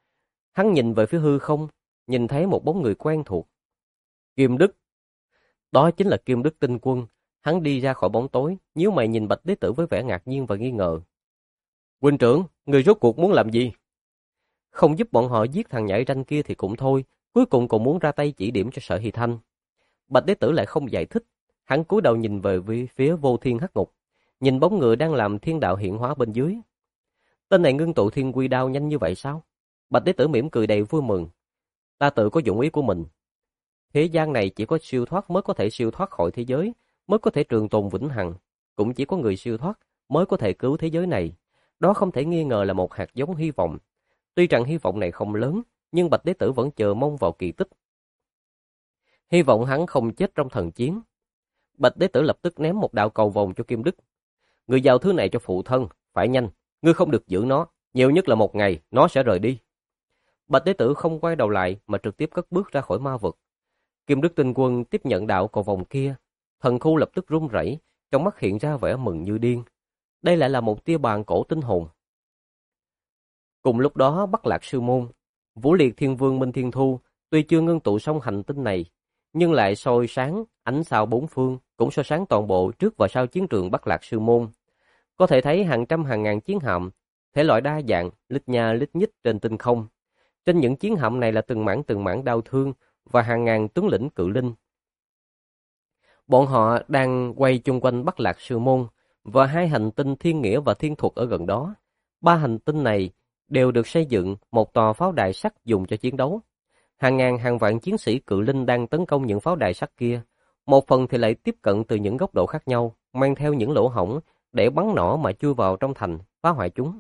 Hắn nhìn về phía hư không, nhìn thấy một bóng người quen thuộc. Kim Đức. Đó chính là Kim Đức Tinh Quân. Hắn đi ra khỏi bóng tối, nhíu mày nhìn Bạch Đế Tử với vẻ ngạc nhiên và nghi ngờ. Huynh trưởng, người rốt cuộc muốn làm gì? Không giúp bọn họ giết thằng nhãi ranh kia thì cũng thôi, cuối cùng còn muốn ra tay chỉ điểm cho Sở Hy Thanh. Bạch Đế Tử lại không giải thích, hắn cúi đầu nhìn về phía Vô Thiên Hắc Ngục, nhìn bóng người đang làm thiên đạo hiện hóa bên dưới. Tên này ngưng tụ thiên quy đao nhanh như vậy sao? Bạch Đế Tử mỉm cười đầy vui mừng. Ta tự có dụng ý của mình. Thế gian này chỉ có siêu thoát mới có thể siêu thoát khỏi thế giới, mới có thể trường tồn vĩnh hằng. Cũng chỉ có người siêu thoát mới có thể cứu thế giới này. Đó không thể nghi ngờ là một hạt giống hy vọng. Tuy rằng hy vọng này không lớn, nhưng Bạch Đế Tử vẫn chờ mong vào kỳ tích. Hy vọng hắn không chết trong thần chiến. Bạch Đế Tử lập tức ném một đạo cầu vồng cho Kim Đức. Người giao thứ này cho phụ thân, phải nhanh, ngươi không được giữ nó, nhiều nhất là 1 ngày, nó sẽ rời đi. Bạch Đế Tử không quay đầu lại mà trực tiếp cất bước ra khỏi ma vực. Kim Đức Tinh Quân tiếp nhận đạo cầu vồng kia, thần khu lập tức run rẩy, trong mắt hiện ra vẻ mừng như điên. Đây lại là một tia bàn cổ tinh hồn. Cùng lúc đó, Bắc Lạc Sư Môn, Vũ Liệt Thiên Vương Minh Thiên Thu tuy chưa ngưng tụ xong hành tinh này, nhưng lại soi sáng ánh sao bốn phương, cũng soi sáng toàn bộ trước và sau chiến trường Bắc Lạc Sư Môn. Có thể thấy hàng trăm hàng ngàn chiến hạm, thể loại đa dạng, lít nha lít nhít trên tinh không. Trên những chiến hạm này là từng mảng đau thương và hàng ngàn tướng lĩnh cự linh. Bọn họ đang quay chung quanh Bắc Lạc Sư Môn và 2 hành tinh Thiên Nghĩa và Thiên Thuật ở gần đó. 3 hành tinh này đều được xây dựng một tòa pháo đài sắt dùng cho chiến đấu. Hàng ngàn hàng vạn chiến sĩ cự linh đang tấn công những pháo đài sắt kia. Một phần thì lại tiếp cận từ những góc độ khác nhau, mang theo những lỗ hổng để bắn nỏ mà chui vào trong thành, phá hoại chúng.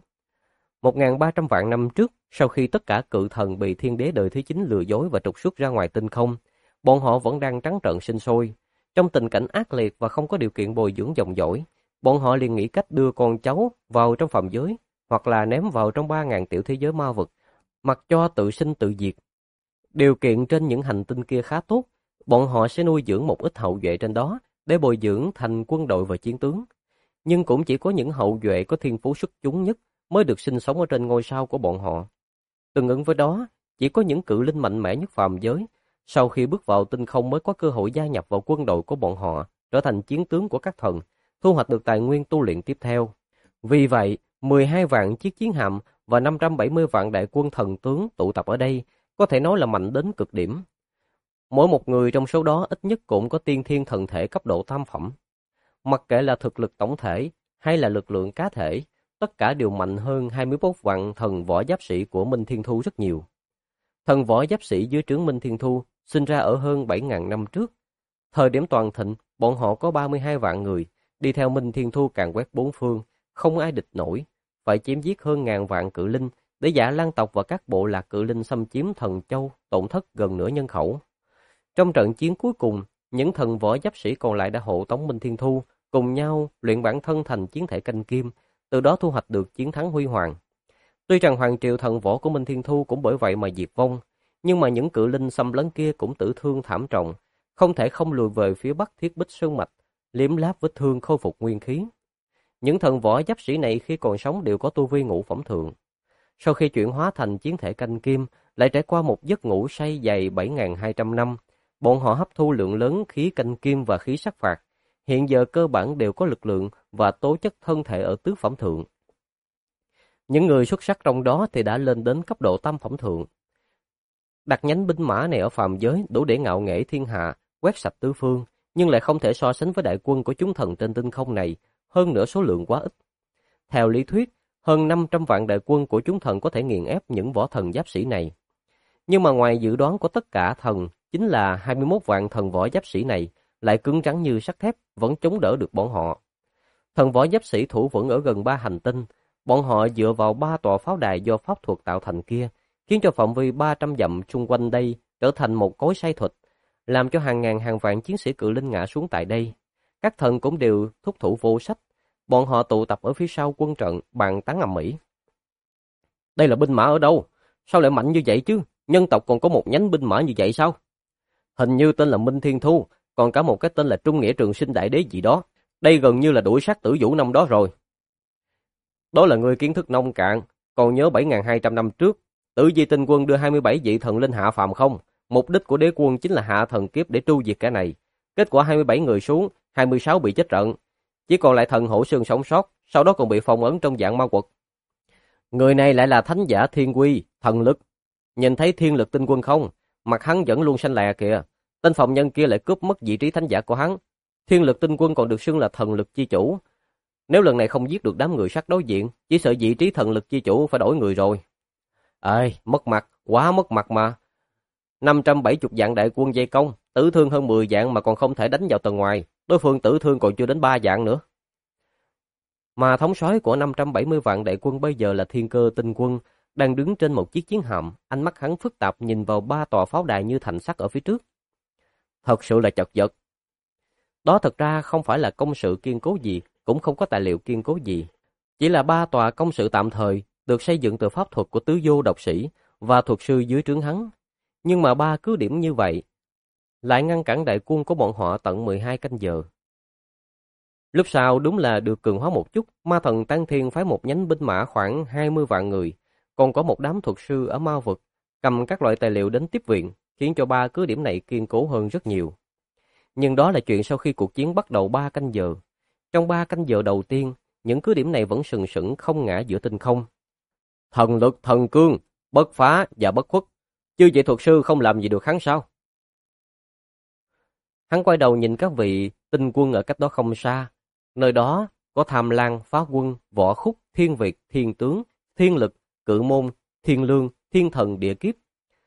1.300 vạn năm trước, sau khi tất cả cự thần bị thiên đế đời thứ 9 lừa dối và trục xuất ra ngoài tinh không, bọn họ vẫn đang trắng trợn sinh sôi. Trong tình cảnh ác liệt và không có điều kiện bồi dưỡng dòng dõi, bọn họ liền nghĩ cách đưa con cháu vào trong phàm giới, hoặc là ném vào trong 3.000 tiểu thế giới ma vực, mặc cho tự sinh tự diệt. Điều kiện trên những hành tinh kia khá tốt, bọn họ sẽ nuôi dưỡng một ít hậu duệ trên đó để bồi dưỡng thành quân đội và chiến tướng. Nhưng cũng chỉ có những hậu duệ có thiên phú xuất chúng nhất mới được sinh sống ở trên ngôi sao của bọn họ. Tương ứng với đó, chỉ có những cự linh mạnh mẽ nhất phàm giới, sau khi bước vào tinh không mới có cơ hội gia nhập vào quân đội của bọn họ, trở thành chiến tướng của các thần, thu hoạch được tài nguyên tu luyện tiếp theo. Vì vậy, 12 vạn chiếc chiến hạm và 570 vạn đại quân thần tướng tụ tập ở đây, có thể nói là mạnh đến cực điểm. Mỗi một người trong số đó ít nhất cũng có tiên thiên thần thể cấp độ tam phẩm. Mặc kệ là thực lực tổng thể hay là lực lượng cá thể, tất cả đều mạnh hơn 21 vạn thần võ giáp sĩ của Minh Thiên Thu rất nhiều. Thần võ giáp sĩ dưới trướng Minh Thiên Thu sinh ra ở hơn 7.000 năm trước. Thời điểm toàn thịnh, bọn họ có 32 vạn người, đi theo Minh Thiên Thu càn quét bốn phương, không ai địch nổi, phải chém giết hơn ngàn vạn cự linh để Dạ Lan tộc và các bộ lạc cự linh xâm chiếm Thần Châu, tổn thất gần nửa nhân khẩu. Trong trận chiến cuối cùng, những thần võ giáp sĩ còn lại đã hộ tống Minh Thiên Thu, cùng nhau luyện bản thân thành chiến thể canh kim, từ đó thu hoạch được chiến thắng huy hoàng. Tuy rằng hoàng triều thần võ của Minh Thiên Thu cũng bởi vậy mà diệt vong, nhưng mà những cự linh xâm lấn kia cũng tử thương thảm trọng, không thể không lùi về phía bắc Thiết Bích Sơn Mạch, liếm láp vết thương khôi phục nguyên khí. Những thần võ giáp sĩ này khi còn sống đều có tu vi ngũ phẩm thượng. Sau khi chuyển hóa thành chiến thể canh kim, lại trải qua một giấc ngủ say dày 7.200 năm, bọn họ hấp thu lượng lớn khí canh kim và khí sát phạt, hiện giờ cơ bản đều có lực lượng và tố chất thân thể ở tứ phẩm thượng. Những người xuất sắc trong đó thì đã lên đến cấp độ tam phẩm thượng. Đặt nhánh binh mã này ở phàm giới đủ để ngạo nghễ thiên hạ, quét sạch tứ phương, nhưng lại không thể so sánh với đại quân của chúng thần trên tinh không này, hơn nữa số lượng quá ít. Theo lý thuyết, hơn 500 vạn đại quân của chúng thần có thể nghiền ép những võ thần giáp sĩ này. Nhưng mà ngoài dự đoán của tất cả thần, chính là 21 vạn thần võ giáp sĩ này lại cứng rắn như sắt thép, vẫn chống đỡ được bọn họ. Thần võ giáp sĩ thủ vững ở gần 3 hành tinh, bọn họ dựa vào 3 tòa pháo đài do pháp thuật tạo thành kia, khiến cho phạm vi 300 dặm xung quanh đây trở thành một cối xay thịt, làm cho hàng ngàn hàng vạn chiến sĩ cự linh ngã xuống tại đây. Các thần cũng đều thúc thủ vô sách, bọn họ tụ tập ở phía sau quân trận bàn tán ầm ĩ. Đây là binh mã ở đâu? Sao lại mạnh như vậy chứ? Nhân tộc còn có một nhánh binh mã như vậy sao? Hình như tên là Minh Thiên Thu, còn cả một cái tên là Trung Nghĩa Trường Sinh Đại Đế gì đó. Đây gần như là đuổi sát Tử Vũ năm đó rồi. Đó là người kiến thức nông cạn, còn nhớ 7.200 năm trước, Tử Di Tinh Quân đưa 27 vị thần linh hạ phàm không? Mục đích của đế quân chính là hạ thần kiếp để tru diệt cả này. Kết quả 27 người xuống, 26 bị chết trận. Chỉ còn lại thần hổ sương sống sót, sau đó còn bị phong ấn trong dạng ma quật. Người này lại là thánh giả thiên quy, thần lực. Nhìn thấy thiên lực tinh quân không? Mặt hắn vẫn luôn xanh lè kìa. Tên phạm nhân kia lại cướp mất vị trí thánh giả của hắn. Thiên lực tinh quân còn được xưng là thần lực chi chủ. Nếu lần này không giết được đám người sát đối diện, chỉ sợ vị trí thần lực chi chủ phải đổi người rồi. Ê, mất mặt, quá mất mặt mà. 570 vạn đại quân vây công, tử thương hơn 10 vạn mà còn không thể đánh vào tầng ngoài. Đối phương tử thương còn chưa đến 3 vạn nữa. Mà thống soái của 570 vạn đại quân bây giờ là Thiên Cơ Tinh Quân, đang đứng trên một chiếc chiến hạm, ánh mắt hắn phức tạp nhìn vào 3 tòa pháo đài như thành sắt ở phía trước. Thật sự là chật vật. Đó thật ra không phải là công sự kiên cố gì, cũng không có tài liệu kiên cố gì. Chỉ là 3 tòa công sự tạm thời, được xây dựng từ pháp thuật của tứ vô độc sĩ và thuật sư dưới trướng hắn. Nhưng mà 3 cứ điểm như vậy, lại ngăn cản đại quân của bọn họ tận 12 canh giờ. Lúc sau đúng là được cường hóa một chút, ma thần Tán Thiên phái một nhánh binh mã khoảng 20 vạn người, còn có một đám thuật sư ở ma vực, cầm các loại tài liệu đến tiếp viện, khiến cho 3 cứ điểm này kiên cố hơn rất nhiều. Nhưng đó là chuyện sau khi cuộc chiến bắt đầu 3 canh giờ. Trong 3 canh giờ đầu tiên, những cứ điểm này vẫn sừng sững không ngã giữa tinh không. Thần lực thần cương, bất phá và bất khuất. Chứ vậy thuật sư không làm gì được hắn sao? Hắn quay đầu nhìn các vị tinh quân ở cách đó không xa. Nơi đó có Tham Lang, Phá Quân, Võ Khúc, Thiên Việt, Thiên Tướng, Thiên Lực, Cự Môn, Thiên Lương, Thiên Thần, Địa Kiếp.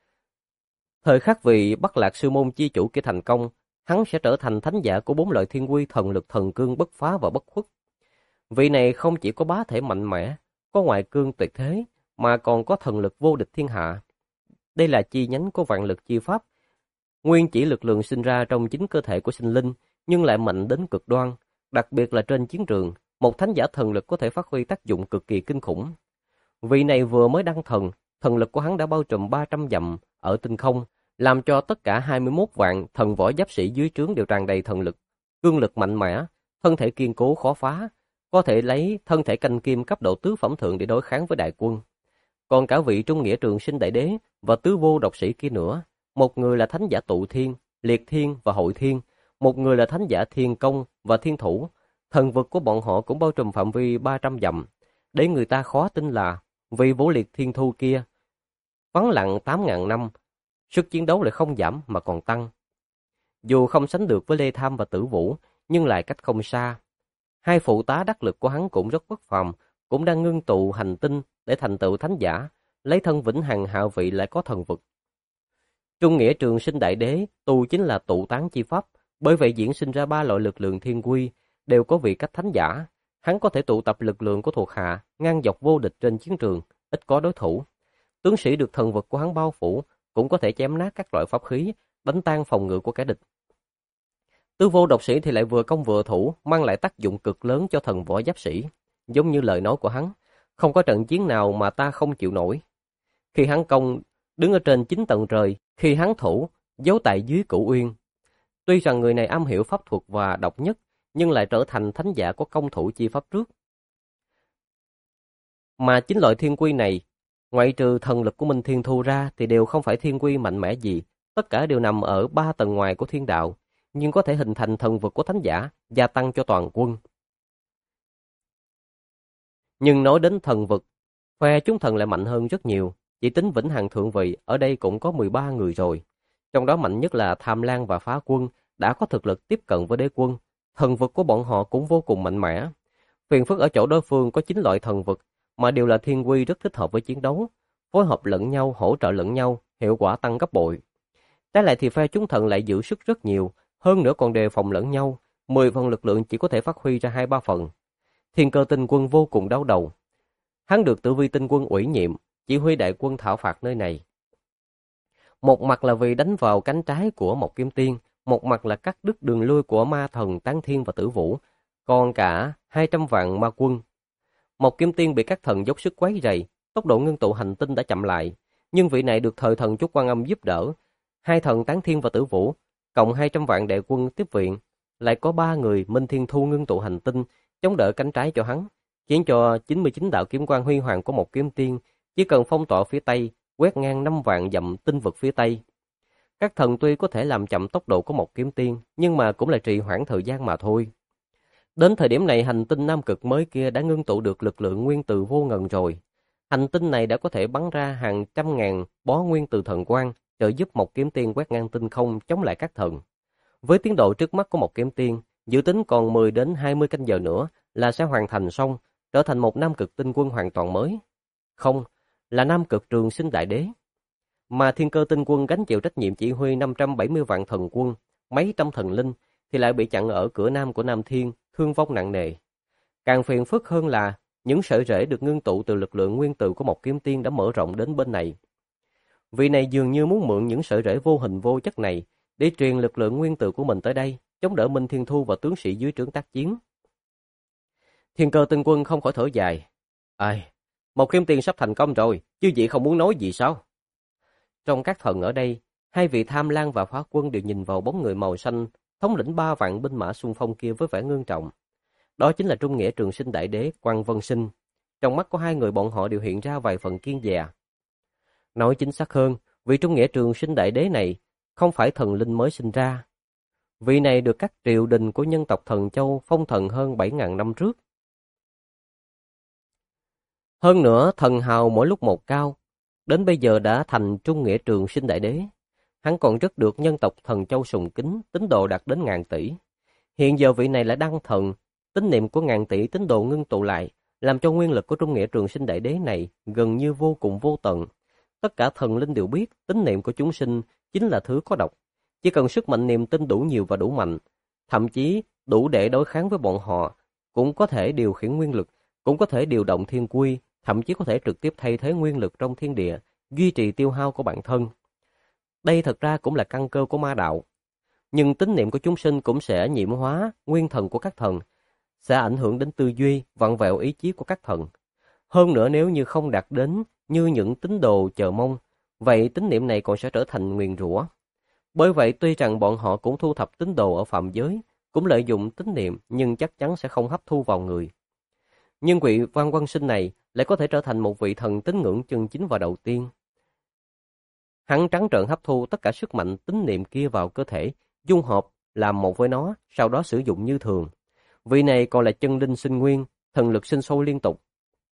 Thời khắc vị Bắc Lạc Sư Môn chi chủ kia thành công, hắn sẽ trở thành thánh giả của 4 loại thiên quy thần lực thần cương bất phá và bất khuất. Vị này không chỉ có bá thể mạnh mẽ, có ngoại cương tuyệt thế, mà còn có thần lực vô địch thiên hạ. Đây là chi nhánh của vạn lực chi pháp. Nguyên chỉ lực lượng sinh ra trong chính cơ thể của sinh linh, nhưng lại mạnh đến cực đoan. Đặc biệt là trên chiến trường, một thánh giả thần lực có thể phát huy tác dụng cực kỳ kinh khủng. Vị này vừa mới đăng thần, thần lực của hắn đã bao trùm 300 dặm ở tinh không, làm cho tất cả 21 vạn thần võ giáp sĩ dưới trướng đều tràn đầy thần lực, cương lực mạnh mẽ, thân thể kiên cố khó phá, có thể lấy thân thể canh kim cấp độ tứ phẩm thượng để đối kháng với đại quân. Còn cả vị Trung Nghĩa Trường Sinh Đại Đế và tứ vô độc sĩ kia nữa, một người là thánh giả tụ thiên, liệt thiên và hội thiên, một người là thánh giả thiên công và thiên thủ. Thần vực của bọn họ cũng bao trùm phạm vi 300 dặm, để người ta khó tin là vị Vũ Liệt Thiên Thu kia vắng lặng 8.000 năm, sức chiến đấu lại không giảm mà còn tăng. Dù không sánh được với Lê Tham và Tử Vũ, nhưng lại cách không xa. Hai phụ tá đắc lực của hắn cũng rất bất phàm, cũng đang ngưng tụ hành tinh để thành tựu thánh giả, lấy thân vĩnh hằng hạ vị lại có thần vực. Trung Nghĩa Trường Sinh Đại Đế tu chính là tụ tán chi pháp, bởi vậy diễn sinh ra 3 loại lực lượng thiên quy, đều có vị cách thánh giả. Hắn có thể tụ tập lực lượng của thuộc hạ, ngang dọc vô địch trên chiến trường, ít có đối thủ. Tướng sĩ được thần vực của hắn bao phủ, cũng có thể chém nát các loại pháp khí, đánh tan phòng ngự của kẻ địch. Tứ vô độc sĩ thì lại vừa công vừa thủ, mang lại tác dụng cực lớn cho thần võ giáp sĩ. Giống như lời nói của hắn, không có trận chiến nào mà ta không chịu nổi. Khi hắn công, đứng ở trên 9 tầng trời, khi hắn thủ, giấu tại dưới Cửu Uyên. Tuy rằng người này am hiểu pháp thuật và độc nhất, nhưng lại trở thành thánh giả có công thủ chi pháp trước. Mà chính loại thiên quy này, ngoại trừ thần lực của Minh Thiên Thu ra thì đều không phải thiên quy mạnh mẽ gì, tất cả đều nằm ở 3 tầng ngoài của thiên đạo, nhưng có thể hình thành thần vực của thánh giả, gia tăng cho toàn quân. Nhưng nói đến thần vực, phe chúng thần lại mạnh hơn rất nhiều, chỉ tính vĩnh hằng thượng vị ở đây cũng có 13 người rồi. Trong đó mạnh nhất là Tham Lang và Phá Quân, đã có thực lực tiếp cận với đế quân, thần vực của bọn họ cũng vô cùng mạnh mẽ. Phiền phức ở chỗ đối phương có 9 loại thần vực, mà đều là thiên quy rất thích hợp với chiến đấu, phối hợp lẫn nhau, hỗ trợ lẫn nhau, hiệu quả tăng gấp bội. Trái lại thì phe chúng thần lại giữ sức rất nhiều, hơn nữa còn đề phòng lẫn nhau, 10 phần lực lượng chỉ có thể phát huy ra 2-3 phần. Thiên Cơ Tinh Quân vô cùng đau đầu. Hắn được Tử Vi Tinh Quân ủy nhiệm, chỉ huy đại quân thảo phạt nơi này. Một mặt là vì đánh vào cánh trái của Mộc Kim Tiên, một mặt là cắt đứt đường lui của ma thần Tán Thiên và Tử Vũ, còn cả 200 vạn ma quân. Mộc Kim Tiên bị các thần dốc sức quấy rầy, tốc độ ngưng tụ hành tinh đã chậm lại, nhưng vị này được thời thần Chúc Quan Âm giúp đỡ. Hai thần Tán Thiên và Tử Vũ, cộng 200 vạn đại quân tiếp viện, lại có 3 người Minh Thiên Thu ngưng tụ hành tinh, chống đỡ cánh trái cho hắn, khiến cho 99 đạo kiếm quang huy hoàng của Mộc Kim Tiên chỉ cần phong tỏa phía Tây, quét ngang 5 vạn dặm tinh vực phía Tây. Các thần tuy có thể làm chậm tốc độ của một kiếm tiên, nhưng mà cũng là trì hoãn thời gian mà thôi. Đến thời điểm này, hành tinh Nam Cực mới kia đã ngưng tụ được lực lượng nguyên tử vô ngần rồi. Hành tinh này đã có thể bắn ra hàng trăm ngàn bó nguyên tử thần quang, trợ giúp một kiếm tiên quét ngang tinh không chống lại các thần. Với tiến độ trước mắt của một kiếm tiên, dự tính còn 10 đến 20 canh giờ nữa là sẽ hoàn thành xong, trở thành một Nam Cực tinh quân hoàn toàn mới. Không, là Nam Cực Trường Sinh Đại Đế. Mà Thiên Cơ tinh quân gánh chịu trách nhiệm chỉ huy 570 vạn thần quân, mấy trăm thần linh, thì lại bị chặn ở cửa nam của Nam Thiên, thương vong nặng nề. Càng phiền phức hơn là những sợi rễ được ngưng tụ từ lực lượng nguyên tử của một kiếm tiên đã mở rộng đến bên này. Vị này dường như muốn mượn những sợi rễ vô hình vô chất này để truyền lực lượng nguyên tử của mình tới đây, chống đỡ Minh Thiên Thu và tướng sĩ dưới trướng tác chiến. Thiên Cơ tinh quân không khỏi thở dài. Ai, một kiếm tiên sắp thành công rồi, chứ vị không muốn nói gì sao? Trong các thần ở đây, hai vị Tham Lang và Phá Quân đều nhìn vào bóng người màu xanh, thống lĩnh 3 vạn binh mã xung phong kia với vẻ ngưng trọng. Đó chính là Trung Nghĩa Trường Sinh Đại Đế Quan Vân Sinh. Trong mắt của hai người bọn họ đều hiện ra vài phần kiêng dè. Nói chính xác hơn, vị Trung Nghĩa Trường Sinh Đại Đế này không phải thần linh mới sinh ra. Vị này được các triều đình của nhân tộc Thần Châu phong thần hơn 7.000 năm trước. Hơn nữa, thần hào mỗi lúc một cao, đến bây giờ đã thành Trung Nghĩa Trường Sinh Đại Đế. Hắn còn rất được nhân tộc Thần Châu sùng kính, tín đồ đạt đến ngàn tỷ. Hiện giờ vị này là đăng thần, tín niệm của ngàn tỷ tín đồ ngưng tụ lại, làm cho nguyên lực của Trung Nghĩa Trường Sinh Đại Đế này gần như vô cùng vô tận. Tất cả thần linh đều biết, tín niệm của chúng sinh chính là thứ có độc. Chỉ cần sức mạnh niềm tin đủ nhiều và đủ mạnh, thậm chí đủ để đối kháng với bọn họ, cũng có thể điều khiển nguyên lực, cũng có thể điều động thiên quy, thậm chí có thể trực tiếp thay thế nguyên lực trong thiên địa, duy trì tiêu hao của bản thân. Đây thật ra cũng là căn cơ của ma đạo. Nhưng tín niệm của chúng sinh cũng sẽ nhiễm hóa nguyên thần của các thần, sẽ ảnh hưởng đến tư duy, vặn vẹo ý chí của các thần. Hơn nữa nếu như không đạt đến như những tín đồ chờ mong, vậy tín niệm này còn sẽ trở thành nguyền rủa. Bởi vậy tuy rằng bọn họ cũng thu thập tín đồ ở phạm giới, cũng lợi dụng tín niệm nhưng chắc chắn sẽ không hấp thu vào người. Nhưng vị Quan Vân Sinh này lại có thể trở thành một vị thần tín ngưỡng chân chính và đầu tiên. Hắn trắng trợn hấp thu tất cả sức mạnh tín niệm kia vào cơ thể, dung hợp, làm một với nó, sau đó sử dụng như thường. Vị này còn là chân linh sinh nguyên, thần lực sinh sôi liên tục.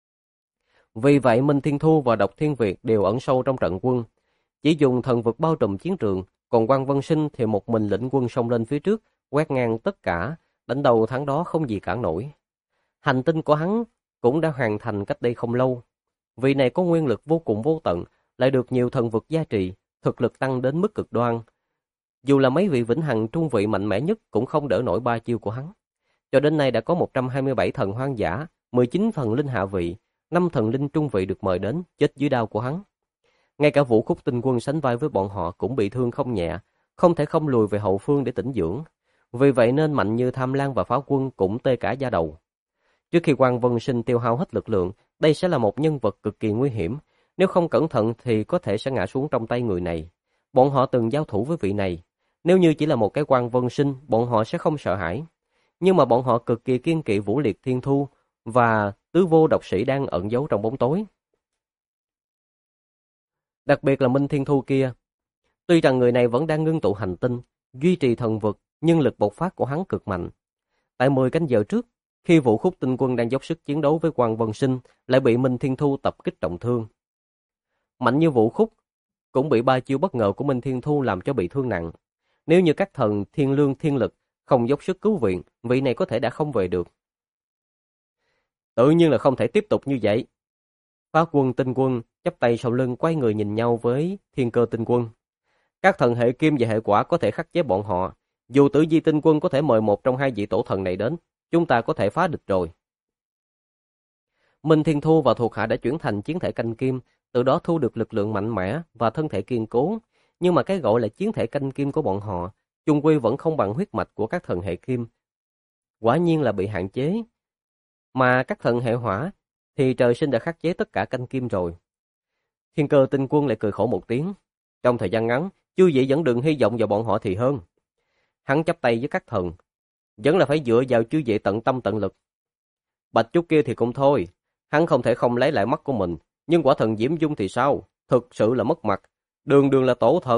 Vì vậy Minh Thiên Thu và Độc Thiên Việt đều ẩn sâu trong trận quân, chỉ dùng thần vực bao trùm chiến trường, còn Quan Vân Sinh thì một mình lĩnh quân xông lên phía trước, quét ngang tất cả, đánh đầu thắng đó không gì cản nổi. Hành tinh của hắn cũng đã hoàn thành cách đây không lâu. Vị này có nguyên lực vô cùng vô tận, lại được nhiều thần vực gia trì, thực lực tăng đến mức cực đoan. Dù là mấy vị vĩnh hằng trung vị mạnh mẽ nhất cũng không đỡ nổi 3 chiêu của hắn. Cho đến nay đã có 127 thần hoang dã, 19 thần linh hạ vị, 5 thần linh trung vị được mời đến chết dưới đao của hắn. Ngay cả Vũ Khúc tinh quân sánh vai với bọn họ cũng bị thương không nhẹ, không thể không lùi về hậu phương để tĩnh dưỡng. Vì vậy nên mạnh như Tham Lang và Phá Quân cũng tê cả da đầu. Trước khi Quan Vân Sinh tiêu hao hết lực lượng, đây sẽ là một nhân vật cực kỳ nguy hiểm. Nếu không cẩn thận thì có thể sẽ ngã xuống trong tay người này. Bọn họ từng giao thủ với vị này. Nếu như chỉ là một cái Quan Vân Sinh, bọn họ sẽ không sợ hãi. Nhưng mà bọn họ cực kỳ kiêng kỵ Vũ Liệt Thiên Thu và Tứ Vô Độc Sĩ đang ẩn giấu trong bóng tối. Đặc biệt là Minh Thiên Thu kia. Tuy rằng người này vẫn đang ngưng tụ hành tinh, duy trì thần vực, nhưng lực bộc phát của hắn cực mạnh. Tại 10 canh giờ trước, khi Vũ Khúc tinh quân đang dốc sức chiến đấu với Quan Vân Sinh, lại bị Minh Thiên Thu tập kích trọng thương. Mạnh như Vũ Khúc, cũng bị 3 chiêu bất ngờ của Minh Thiên Thu làm cho bị thương nặng. Nếu như các thần Thiên Lương Thiên Lực không dốc sức cứu viện, vị này có thể đã không về được. Tự nhiên là không thể tiếp tục như vậy. Phá Quân tinh quân chắp tay sau lưng quay người nhìn nhau với Thiên Cơ tinh quân. Các thần hệ kim và hệ quả có thể khắc chế bọn họ. Dù Tử Vi tinh quân có thể mời một trong hai vị tổ thần này đến, chúng ta có thể phá địch rồi. Minh Thiên Thu và thuộc hạ đã chuyển thành chiến thể canh kim, từ đó thu được lực lượng mạnh mẽ và thân thể kiên cố. Nhưng mà cái gọi là chiến thể canh kim của bọn họ, chung quy vẫn không bằng huyết mạch của các thần hệ kim. Quả nhiên là bị hạn chế. Mà các thần hệ hỏa thì trời sinh đã khắc chế tất cả canh kim rồi. Thiên Cơ tinh quân lại cười khổ một tiếng. Trong thời gian ngắn, chư vị vẫn đừng hy vọng vào bọn họ thì hơn. Hắn chắp tay với các thần. Vẫn là phải dựa vào chư vị tận tâm tận lực. Bạch Trúc kia thì cũng thôi. Hắn không thể không lấy lại mắt của mình. Nhưng quả thần Diễm Dung thì sao? Thực sự là mất mặt. Đường đường là tổ thần.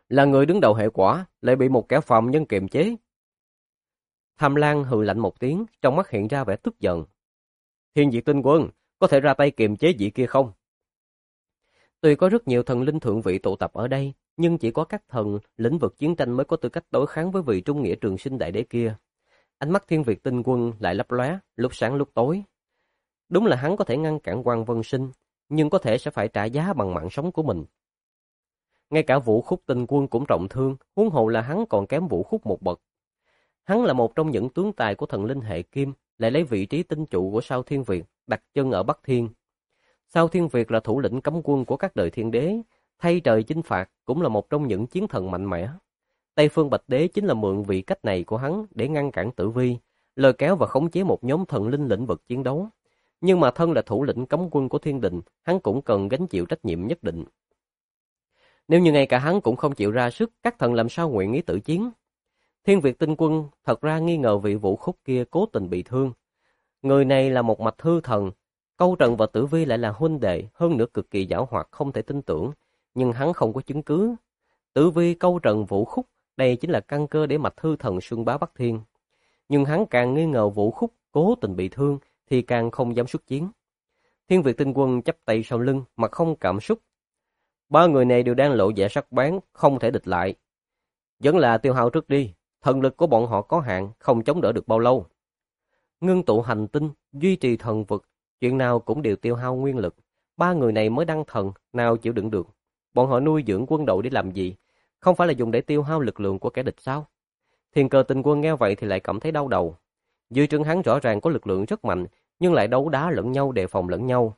Là người đứng đầu hệ quả, lại bị một kẻ phàm nhân kiềm chế. Tham Lang hừ lạnh một tiếng, trong mắt hiện ra vẻ tức giận. Thiên Diệt Tinh Quân, có thể ra tay kiềm chế vị kia không? Tuy có rất nhiều thần linh thượng vị tụ tập ở đây, nhưng chỉ có các thần lĩnh vực chiến tranh mới có tư cách đối kháng với vị trung nghĩa trường sinh đại đế kia. Ánh mắt Thiên Việt Tinh Quân lại lấp lóe, lúc sáng lúc tối. Đúng là hắn có thể ngăn cản Quang Vân Sinh, nhưng có thể sẽ phải trả giá bằng mạng sống của mình. Ngay cả Vũ Khúc Tinh Quân cũng trọng thương, huống hồ là hắn còn kém Vũ Khúc một bậc. Hắn là một trong những tướng tài của thần linh hệ Kim, lại lấy vị trí tinh trụ của Sao Thiên Việt, đặt chân ở Bắc Thiên. Sao Thiên Việt là thủ lĩnh cấm quân của các đời thiên đế, thay trời chinh phạt cũng là một trong những chiến thần mạnh mẽ. Tây Phương Bạch Đế chính là mượn vị cách này của hắn để ngăn cản Tử Vi, lôi kéo và khống chế một nhóm thần linh lĩnh vực chiến đấu. Nhưng mà thân là thủ lĩnh cấm quân của thiên đình, hắn cũng cần gánh chịu trách nhiệm nhất định. Nếu như ngay cả hắn cũng không chịu ra sức, các thần làm sao nguyện ý tự chiến? Thiên Việt Tinh Quân thật ra nghi ngờ vị Vũ Khúc kia cố tình bị thương. Người này là một mạch hư thần, Câu Trần và Tử Vi lại là huynh đệ, hơn nữa cực kỳ giảo hoạt không thể tin tưởng, nhưng hắn không có chứng cứ. Tử Vi, Câu Trần, Vũ Khúc, đây chính là căn cơ để mạch hư thần xưng bá Bắc Thiên. Nhưng hắn càng nghi ngờ Vũ Khúc cố tình bị thương thì càng không dám xuất chiến. Thiên Việt Tinh Quân chắp tay sau lưng, mặt không cảm xúc. Ba người này đều đang lộ vẻ sắc bén, không thể địch lại. Vẫn là tiêu hao trước đi, thần lực của bọn họ có hạn, không chống đỡ được bao lâu. Ngưng tụ hành tinh, duy trì thần vực, chuyện nào cũng đều tiêu hao nguyên lực. Ba người này mới đăng thần, nào chịu đựng được. Bọn họ nuôi dưỡng quân đội để làm gì? Không phải là dùng để tiêu hao lực lượng của kẻ địch sao? Thiên Cơ Tinh Quân nghe vậy thì lại cảm thấy đau đầu. Dưới trướng hắn rõ ràng có lực lượng rất mạnh, nhưng lại đấu đá lẫn nhau, đề phòng lẫn nhau.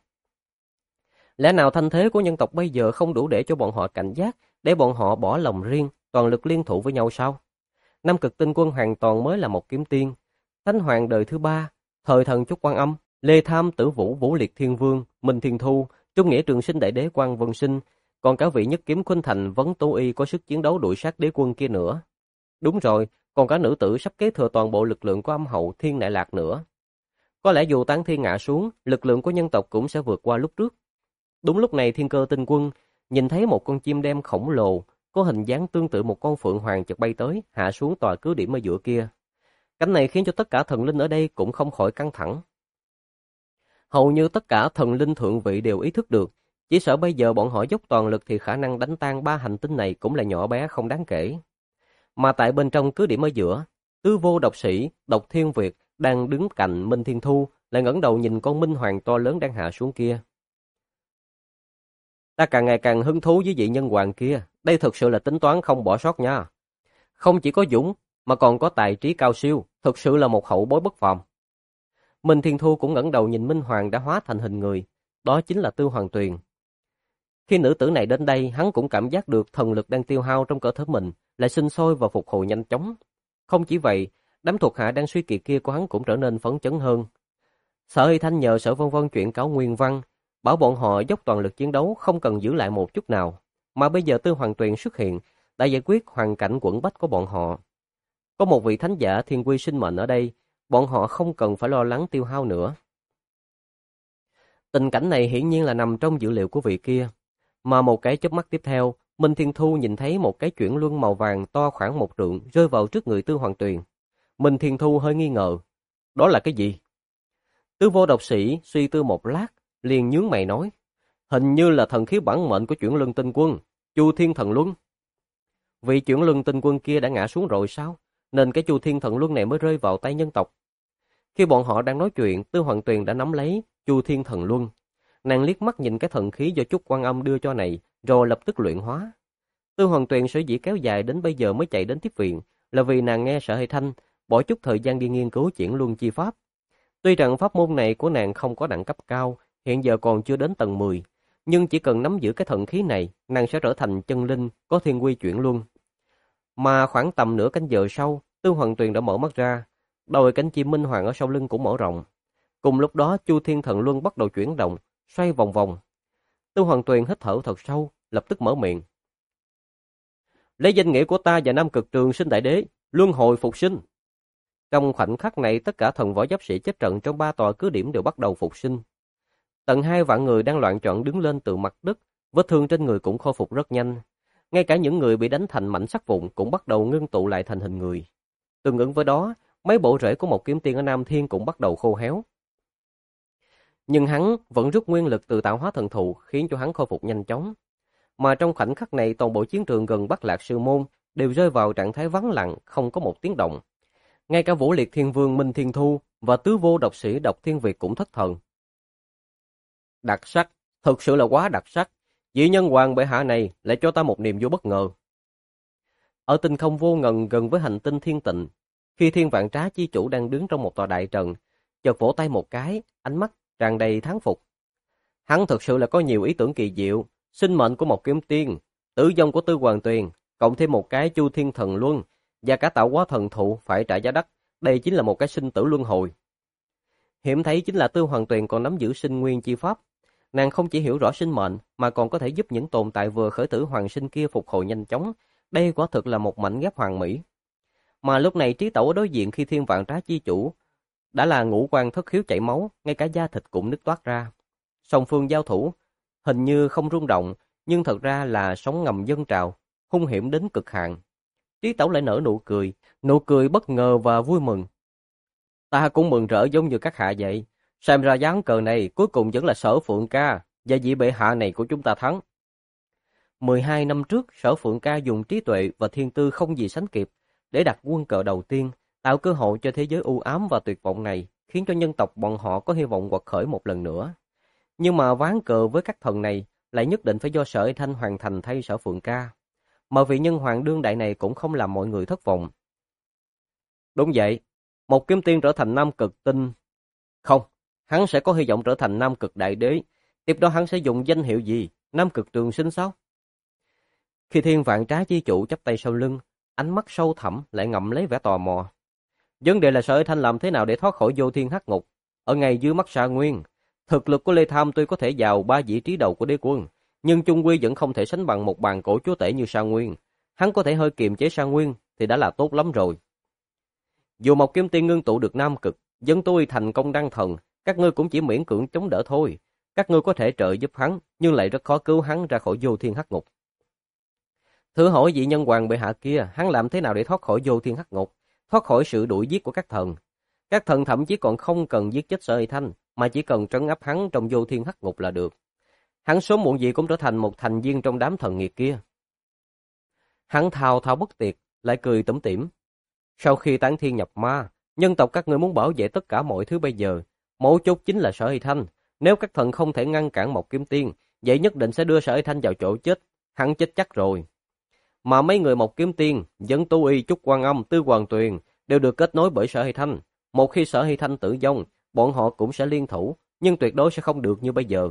Lẽ nào thanh thế của nhân tộc bây giờ không đủ để cho bọn họ cảnh giác, để bọn họ bỏ lòng riêng, toàn lực liên thủ với nhau sao? Nam Cực Tinh Quân hoàn toàn mới là một kiếm tiên. Thánh Hoàng đời thứ 3, thời thần Chúc Quan Âm, Lê Tham, Tử Vũ, Vũ Liệt Thiên Vương, Minh Thiên Thu, Trung Nghĩa Trường Sinh Đại Đế Quang Vân Sinh, còn cả vị Nhất Kiếm Khuynh Thành Vấn Tố Y có sức chiến đấu đuổi sát đế quân kia nữa. Đúng rồi, còn cả nữ tử sắp kế thừa toàn bộ lực lượng của Âm Hậu Thiên Nại Lạc nữa. Có lẽ dù Tán Thiên ngã xuống, lực lượng của nhân tộc cũng sẽ vượt qua lúc trước. Đúng lúc này Thiên Cơ Tinh Quân nhìn thấy một con chim đen khổng lồ, có hình dáng tương tự một con phượng hoàng chợt bay tới, hạ xuống tòa cứ điểm ở giữa kia. Cảnh này khiến cho tất cả thần linh ở đây cũng không khỏi căng thẳng. Hầu như tất cả thần linh thượng vị đều ý thức được, chỉ sợ bây giờ bọn họ dốc toàn lực thì khả năng đánh tan ba hành tinh này cũng là nhỏ bé không đáng kể. Mà tại bên trong cứ điểm ở giữa, Tứ Vô Độc Sĩ, Độc Thiên Việt đang đứng cạnh Minh Thiên Thu, lại ngẩng đầu nhìn con minh hoàng to lớn đang hạ xuống kia. Ta càng ngày càng hứng thú với vị nhân hoàng kia, đây thực sự là tính toán không bỏ sót nha. Không chỉ có dũng, mà còn có tài trí cao siêu, thực sự là một hậu bối bất phàm. Minh Thiên Thu cũng ngẩng đầu nhìn minh hoàng đã hóa thành hình người, đó chính là Tư Hoàng Tuyền. Khi nữ tử này đến đây, hắn cũng cảm giác được thần lực đang tiêu hao trong cơ thể mình, lại sinh sôi và phục hồi nhanh chóng. Không chỉ vậy, đám thuộc hạ đang suy kiệt kia của hắn cũng trở nên phấn chấn hơn. Sở Hy Thanh nhờ Sở Vân Vân chuyển cáo nguyên văn, bảo bọn họ dốc toàn lực chiến đấu, không cần giữ lại một chút nào. Mà bây giờ Tư Hoàng Tuyền xuất hiện, đã giải quyết hoàn cảnh quẫn bách của bọn họ. Có một vị thánh giả thiên quy sinh mệnh ở đây, bọn họ không cần phải lo lắng tiêu hao nữa. Tình cảnh này hiển nhiên là nằm trong dữ liệu của vị kia. Mà một cái chớp mắt tiếp theo, Minh Thiên Thu nhìn thấy một cái chuyển luân màu vàng to khoảng 1 trượng rơi vào trước người Tư Hoàng Tuyền. Minh Thiên Thu hơi nghi ngờ. Đó là cái gì? Tứ Vô Độc Sĩ suy tư một lát, liền nhướng mày nói. Hình như là thần khí bản mệnh của chuyển luân tinh quân, Chu Thiên Thần Luân. Vị chuyển luân tinh quân kia đã ngã xuống rồi sao? Nên cái Chu Thiên Thần Luân này mới rơi vào tay nhân tộc. Khi bọn họ đang nói chuyện, Tư Hoàng Tuyền đã nắm lấy Chu Thiên Thần Luân. Nàng liếc mắt nhìn cái thần khí do Chúc Quan Âm đưa cho này, rồi lập tức luyện hóa. Tư Hoàng Tuyền sở dĩ kéo dài đến bây giờ mới chạy đến tiếp viện, là vì nàng nghe Sở Hy Thanh bỏ chút thời gian đi nghiên cứu chuyển luân chi pháp. Tuy rằng pháp môn này của nàng không có đẳng cấp cao, hiện giờ còn chưa đến tầng 10, nhưng chỉ cần nắm giữ cái thần khí này, nàng sẽ trở thành chân linh, có thiên quy chuyển luân. Mà khoảng tầm nửa canh giờ sau, Tư Hoàng Tuyền đã mở mắt ra, đôi cánh chim minh hoàng ở sau lưng cũng mở rộng. Cùng lúc đó, Chu Thiên Thần Luân bắt đầu chuyển động, xoay vòng vòng. Tư Hoàng Tuyền hít thở thật sâu, lập tức mở miệng. Lấy danh nghĩa của ta và Nam Cực Trường Sinh Đại Đế, luân hồi phục sinh. Trong khoảnh khắc này, tất cả thần võ giáp sĩ chết trận trong 3 tòa cứ điểm đều bắt đầu phục sinh. Tận 2 vạn người đang loạn trọn đứng lên từ mặt đất, vết thương trên người cũng khôi phục rất nhanh. ngay cả những người bị đánh thành mảnh sắt vụn cũng bắt đầu ngưng tụ lại thành hình người. Tương ứng với đó, mấy bộ rễ của một kiếm tiên ở Nam Thiên cũng bắt đầu khô héo. Nhưng hắn vẫn rút nguyên lực từ tạo hóa thần thụ khiến cho hắn khôi phục nhanh chóng. Mà trong khoảnh khắc này toàn bộ chiến trường gần Bắc Lạc Sư Môn đều rơi vào trạng thái vắng lặng, không có một tiếng động. Ngay cả Vũ Liệt Thiên Vương Minh Thiên Thu và tứ vô độc sĩ Độc Thiên Việt cũng thất thần. Đặc sắc, thực sự là quá đặc sắc. Vị nhân hoàng bệ hạ này lại cho ta một niềm vui bất ngờ. Ở tinh không vô ngần gần với hành tinh Thiên Tịnh, khi Thiên Vạn Trá chi chủ đang đứng trong một tòa đại trận, chợt vỗ tay một cái, ánh mắt tràn đầy thán phục. Hắn thực sự là có nhiều ý tưởng kỳ diệu, sinh mệnh của một kiếm tiên, tử vong của Tư Hoàng Tuyền, cộng thêm một cái Chu Thiên Thần Luân và cả tạo hóa thần thụ phải trả giá đắt, đây chính là một cái sinh tử luân hồi. Hiểm thấy chính là Tư Hoàng Tuyền còn nắm giữ sinh nguyên chi pháp, nàng không chỉ hiểu rõ sinh mệnh mà còn có thể giúp những tồn tại vừa khởi tử hoàng sinh kia phục hồi nhanh chóng, đây quả thực là một mảnh ghép hoàn mỹ. Mà lúc này Trí Tẩu ở đối diện khi Thiên Vạn Trá chi chủ đã là ngũ quan thất khiếu chảy máu, ngay cả da thịt cũng nứt toát ra. Song phương giao thủ, hình như không rung động, nhưng thật ra là sóng ngầm dâng trào, hung hiểm đến cực hạn. Trí Tẩu lại nở nụ cười bất ngờ và vui mừng. Ta cũng mừng rỡ giống như các hạ vậy, xem ra ván cờ này cuối cùng vẫn là Sở Phượng Ca và vị bệ hạ này của chúng ta thắng. 12 năm trước, Sở Phượng Ca dùng trí tuệ và thiên tư không gì sánh kịp để đặt quân cờ đầu tiên, tạo cơ hội cho thế giới u ám và tuyệt vọng này, khiến cho nhân tộc bọn họ có hy vọng quật khởi một lần nữa. Nhưng mà ván cờ với các thần này lại nhất định phải do Sở Y Thanh hoàn thành thay Sở Phượng Ca. Mà vị nhân hoàng đương đại này cũng không làm mọi người thất vọng. Đúng vậy, một kiếm tiên trở thành Nam Cực Tinh. Không, hắn sẽ có hy vọng trở thành Nam Cực Đại Đế. Tiếp đó hắn sẽ dùng danh hiệu gì? Nam Cực Trường Sinh sao? Khi Thiên Vạn Trá chi chủ chắp tay sau lưng, ánh mắt sâu thẳm lại ngậm lấy vẻ tò mò. Vấn đề là Sở Y Thanh làm thế nào để thoát khỏi vô thiên hắc ngục? Ở ngay dưới mắt Sa Nguyên, thực lực của Lê Tham tuy có thể vào 3 vị trí đầu của đế quân, nhưng chung quy vẫn không thể sánh bằng một bàn cổ chúa tể như Sa Nguyên. Hắn có thể hơi kiềm chế Sa Nguyên thì đã là tốt lắm rồi. Dù một kiếm tiên ngưng tụ được Nam Cực, dẫn tôi thành công đăng thần, các ngươi cũng chỉ miễn cưỡng chống đỡ thôi. Các ngươi có thể trợ giúp hắn, nhưng lại rất khó cứu hắn ra khỏi vô thiên hắc ngục. Thử hỏi vị nhân hoàng bệ hạ kia, hắn làm thế nào để thoát khỏi vô thiên hắc ngục, thoát khỏi sự đuổi giết của các thần? Các thần thậm chí còn không cần giết chết Sở Y Thanh, mà chỉ cần trấn áp hắn trong vô thiên hắc ngục là được. Hắn sớm muộn gì cũng trở thành một thành viên trong đám thần nghiệt kia. Hắn thao thao bất tuyệt, lại cười tủm tỉm. Sau khi tán thiên nhập ma, nhân tộc các ngươi muốn bảo vệ tất cả mọi thứ bây giờ. Mấu chốt chính là Sở Y Thanh. Nếu các thần không thể ngăn cản một kiếm tiên, vậy nhất định sẽ đưa Sở Y Thanh vào chỗ chết. Hắn chết chắc rồi. Mà mấy người một kiếm tiên, Dẫn Tu Y, Trúc Quan Âm, Tư Hoàng Tuyền đều được kết nối bởi Sở Y Thanh. Một khi Sở Y Thanh tử vong, bọn họ cũng sẽ liên thủ, nhưng tuyệt đối sẽ không được như bây giờ.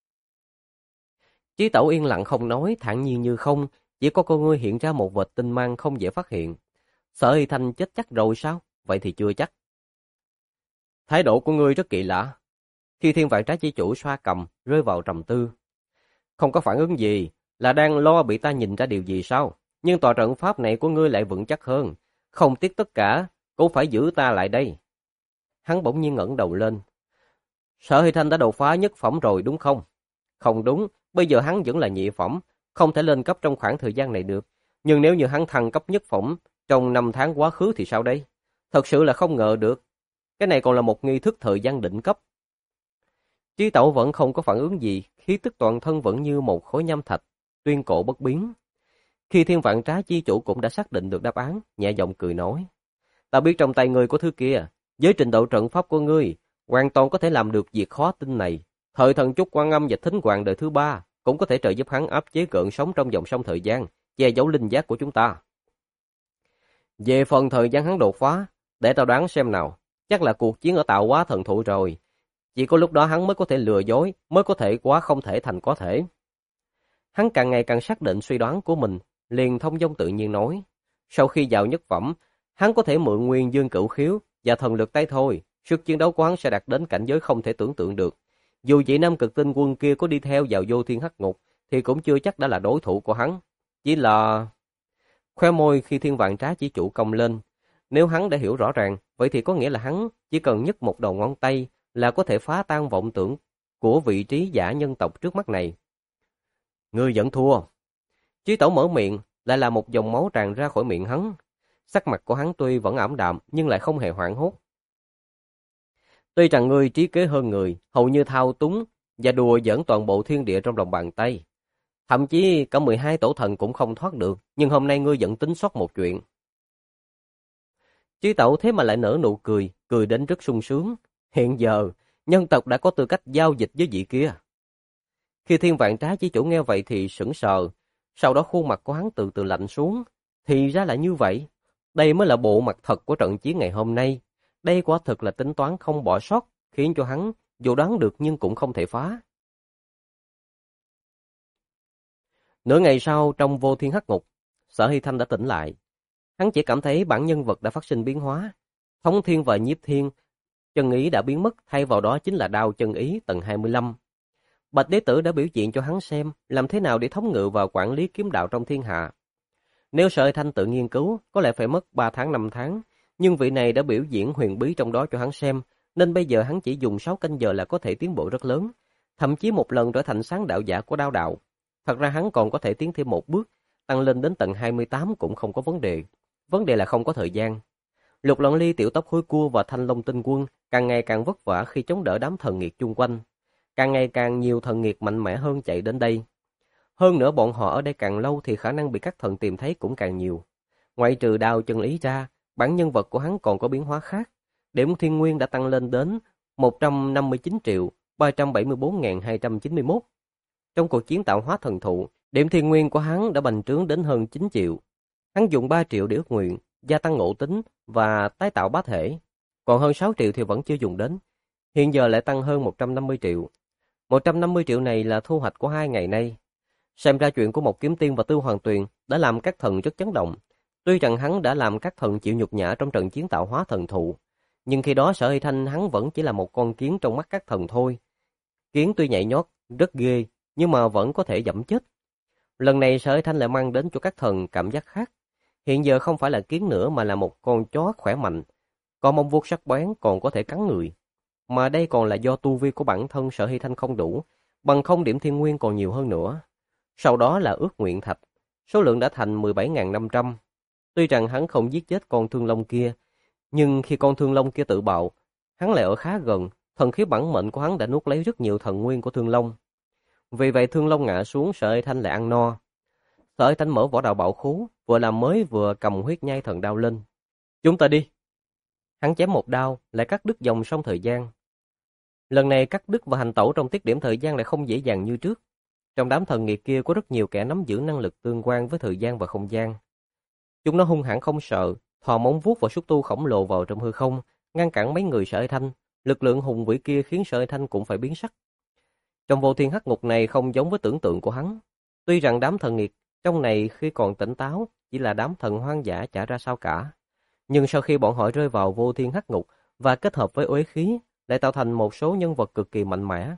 Chí Tẩu yên lặng không nói, thản nhiên như không, chỉ có con ngươi hiện ra một vệt tinh mang không dễ phát hiện. Sở Y Thanh chết chắc rồi sao? Vậy thì chưa chắc. Thái độ của ngươi rất kỳ lạ. Khi Thiên Vạn Trá chi chủ xoa cầm, rơi vào trầm tư. Không có phản ứng gì, là đang lo bị ta nhìn ra điều gì sao? Nhưng tòa trận pháp này của ngươi lại vững chắc hơn. Không tiếc tất cả, cũng phải giữ ta lại đây. Hắn bỗng nhiên ngẩng đầu lên. Sở Y Thanh đã đột phá nhất phẩm rồi đúng không? Không đúng, bây giờ hắn vẫn là nhị phẩm, không thể lên cấp trong khoảng thời gian này được. Nhưng nếu như hắn thăng cấp nhất phẩm trong 5 tháng quá khứ thì sao đây? Thật sự là không ngờ được. Cái này còn là một nghi thức thời gian định cấp. Trí Tẩu vẫn không có phản ứng gì, khí tức toàn thân vẫn như một khối nham thạch, tuyên cổ bất biến. Khi Thiên Vạn Trá chi chủ cũng đã xác định được đáp án, nhẹ giọng cười nói. Ta biết trong tay ngươi có thứ kia, với trình độ trận pháp của ngươi, hoàn toàn có thể làm được việc khó tin này. Thời thần Trúc Quan Âm và Thính Hoàng đời thứ 3 cũng có thể trợ giúp hắn áp chế gợn sóng trong vòng sông thời gian, che giấu linh giác của chúng ta. Về phần thời gian hắn đột phá, để tao đoán xem nào, chắc là cuộc chiến ở Tạo Hóa Thần Thụ rồi. Chỉ có lúc đó hắn mới có thể lừa dối, mới có thể quá không thể thành có thể. Hắn càng ngày càng xác định suy đoán của mình, liền thông dong tự nhiên nói. Sau khi vào nhất phẩm, hắn có thể mượn nguyên dương cửu khiếu và thần lực tay thôi, sức chiến đấu của hắn sẽ đạt đến cảnh giới không thể tưởng tượng được. Dù vị Nam Cực Tinh quân kia có đi theo vào vô thiên hắc ngục, thì cũng chưa chắc đã là đối thủ của hắn. Chỉ là... Khoe môi khi Thiên Vạn Trá chỉ chủ cong lên. Nếu hắn đã hiểu rõ ràng, vậy thì có nghĩa là hắn chỉ cần nhấc một đầu ngón tay là có thể phá tan vọng tưởng của vị trí giả nhân tộc trước mắt này. Ngươi vẫn thua. Chí Tẩu mở miệng, lại là một dòng máu tràn ra khỏi miệng hắn. Sắc mặt của hắn tuy vẫn ảm đạm nhưng lại không hề hoảng hốt. Tuy rằng ngươi trí kế hơn người, hầu như thao túng và đùa giỡn toàn bộ thiên địa trong lòng bàn tay. Thậm chí cả 12 tổ thần cũng không thoát được, nhưng hôm nay ngươi vẫn tính sót một chuyện. Chí Tẩu thế mà lại nở nụ cười, cười đến rất sung sướng. Hiện giờ, nhân tộc đã có tư cách giao dịch với vị kia. Khi Thiên Vạn Trá Chi Chủ nghe vậy thì sững sờ, sau đó khuôn mặt của hắn từ từ lạnh xuống. Thì ra là như vậy, đây mới là bộ mặt thật của trận chiến ngày hôm nay. Đây quả thực là tính toán không bỏ sót, khiến cho hắn dù đoán được nhưng cũng không thể phá. Nửa ngày sau, trong Vô Thiên Hắc Ngục, Sở Hy Thanh đã tỉnh lại. Hắn chỉ cảm thấy bản nhân vật đã phát sinh biến hóa. Thống Thiên và Nhiếp Thiên, chân ý đã biến mất, thay vào đó chính là đao chân ý tầng 25. Bạch Đế Tử đã biểu diễn cho hắn xem làm thế nào để thống ngự và quản lý kiếm đạo trong thiên hạ. Nếu Sở Hy Thanh tự nghiên cứu, có lẽ phải mất 3 tháng 5 tháng, nhưng vị này đã biểu diễn huyền bí trong đó cho hắn xem, nên bây giờ hắn chỉ dùng 6 canh giờ là có thể tiến bộ rất lớn, thậm chí một lần trở thành sáng đạo giả của đao đạo. Thật ra hắn còn có thể tiến thêm một bước, tăng lên đến tận 28 cũng không có vấn đề là không có thời gian. Lục Loạn Ly, Tiểu Tóc Hối Cua và Thanh Long Tinh Quân càng ngày càng vất vả khi chống đỡ đám thần nghiệt chung quanh. Càng ngày càng nhiều thần nghiệt mạnh mẽ hơn chạy đến đây. Hơn nữa bọn họ ở đây càng lâu thì khả năng bị các thần tìm thấy cũng càng nhiều. Ngoại trừ đao chân ý ra, bản nhân vật của hắn còn có biến hóa khác. Điểm thiên nguyên đã tăng lên đến 159.374.291. Trong cuộc chiến tạo hóa thần thụ, điểm thiên nguyên của hắn đã bành trướng đến hơn 9 triệu. Hắn dùng 3 triệu để ước nguyện, gia tăng ngộ tính và tái tạo bá thể. Còn hơn 6 triệu thì vẫn chưa dùng đến. Hiện giờ lại tăng hơn 150 triệu. 150 triệu này là thu hoạch của 2 ngày nay. Xem ra chuyện của một kiếm tiên và Tư Hoàng Tuyền đã làm các thần rất chấn động. Tuy rằng hắn đã làm các thần chịu nhục nhã trong trận chiến tạo hóa thần thụ, nhưng khi đó Sở Hy Thanh hắn vẫn chỉ là một con kiến trong mắt các thần thôi. Kiến tuy nhảy nhót, rất ghê, nhưng mà vẫn có thể giẫm chết. Lần này Sở Hy Thanh lại mang đến cho các thần cảm giác khác. Hiện giờ không phải là kiến nữa mà là một con chó khỏe mạnh, có móng vuốt sắc bén còn có thể cắn người. Mà đây còn là do tu vi của bản thân Sở Hy Thanh không đủ, bằng không điểm thiên nguyên còn nhiều hơn nữa. Sau đó là ước nguyện thạch, số lượng đã thành 17.500. Tuy rằng hắn không giết chết con thương long kia, nhưng khi con thương long kia tự bạo, hắn lại ở khá gần, thần khí bản mệnh của hắn đã nuốt lấy rất nhiều thần nguyên của thương long. Vì vậy thương long ngã xuống, Sở Hy Thanh lại ăn no. Sở Hy Thanh mở võ đạo bảo khố, vừa làm mới vừa cầm huyết nhai thần đao lên. Chúng ta đi. Hắn chém một đao, lại cắt đứt dòng sông thời gian. Lần này cắt đứt và hành tẩu trong tiết điểm thời gian lại không dễ dàng như trước. Trong đám thần nghiệt kia có rất nhiều kẻ nắm giữ năng lực tương quan với thời gian và không gian. Chúng nó hung hãn không sợ, thò móng vuốt và xúc tu khổng lồ vào trong hư không, ngăn cản mấy người Sở Hy Thanh. Lực lượng hùng vĩ kia khiến Sở Hy Thanh cũng phải biến sắc. Trong Vô Thiên Hắc Ngục này không giống với tưởng tượng của hắn. Tuy rằng đám thần nghiệt trong này khi còn tỉnh táo chỉ là đám thần hoang dã chả ra sao cả, nhưng sau khi bọn họ rơi vào Vô Thiên Hắc Ngục và kết hợp với uế khí, lại tạo thành một số nhân vật cực kỳ mạnh mẽ.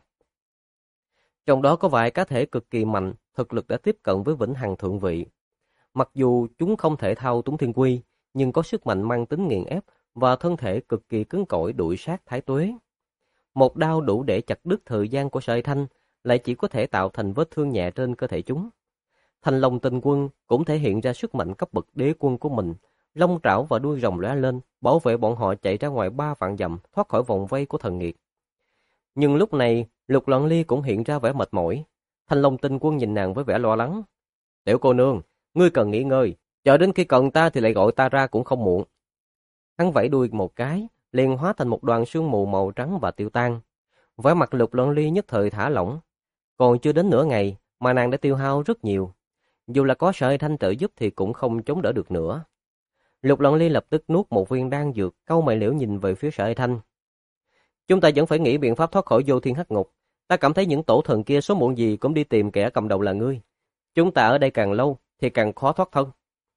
Trong đó có vài cá thể cực kỳ mạnh, thực lực đã tiếp cận với vĩnh hằng thượng vị. Mặc dù chúng không thể thao túng thiên quy, nhưng có sức mạnh mang tính nghiền ép và thân thể cực kỳ cứng cỏi đuổi sát thái tuế. Một đao đủ để chặt đứt thời gian của Sở Hy Thanh, lại chỉ có thể tạo thành vết thương nhẹ trên cơ thể chúng. Thanh Long Tinh Quân cũng thể hiện ra sức mạnh cấp bậc đế quân của mình, lông trảo và đuôi rồng lóe lên, bảo vệ bọn họ chạy ra ngoài 3 vạn dặm, thoát khỏi vòng vây của thần nghiệt. Nhưng lúc này, Lục Loạn Ly cũng hiện ra vẻ mệt mỏi. Thanh Long Tinh Quân nhìn nàng với vẻ lo lắng. Tiểu cô nương, ngươi cần nghỉ ngơi, chờ đến khi cần ta thì lại gọi ta ra cũng không muộn. Hắn vẫy đuôi một cái, liền hóa thành một đoàn sương mù màu trắng và tiêu tan. Vẻ mặt Lục Loạn Ly nhất thời thả lỏng. Còn chưa đến nửa ngày mà nàng đã tiêu hao rất nhiều. Dù là có Sở Hy Thanh trợ giúp thì cũng không chống đỡ được nữa. Lục Loạn Ly lập tức nuốt một viên đan dược, cau mày liễu nhìn về phía Sở Hy Thanh. Chúng ta vẫn phải nghĩ biện pháp thoát khỏi Vô Thiên Hắc Ngục. Ta cảm thấy những tổ thần kia số muộn gì cũng đi tìm kẻ cầm đầu là ngươi. Chúng ta ở đây càng lâu thì càng khó thoát thân.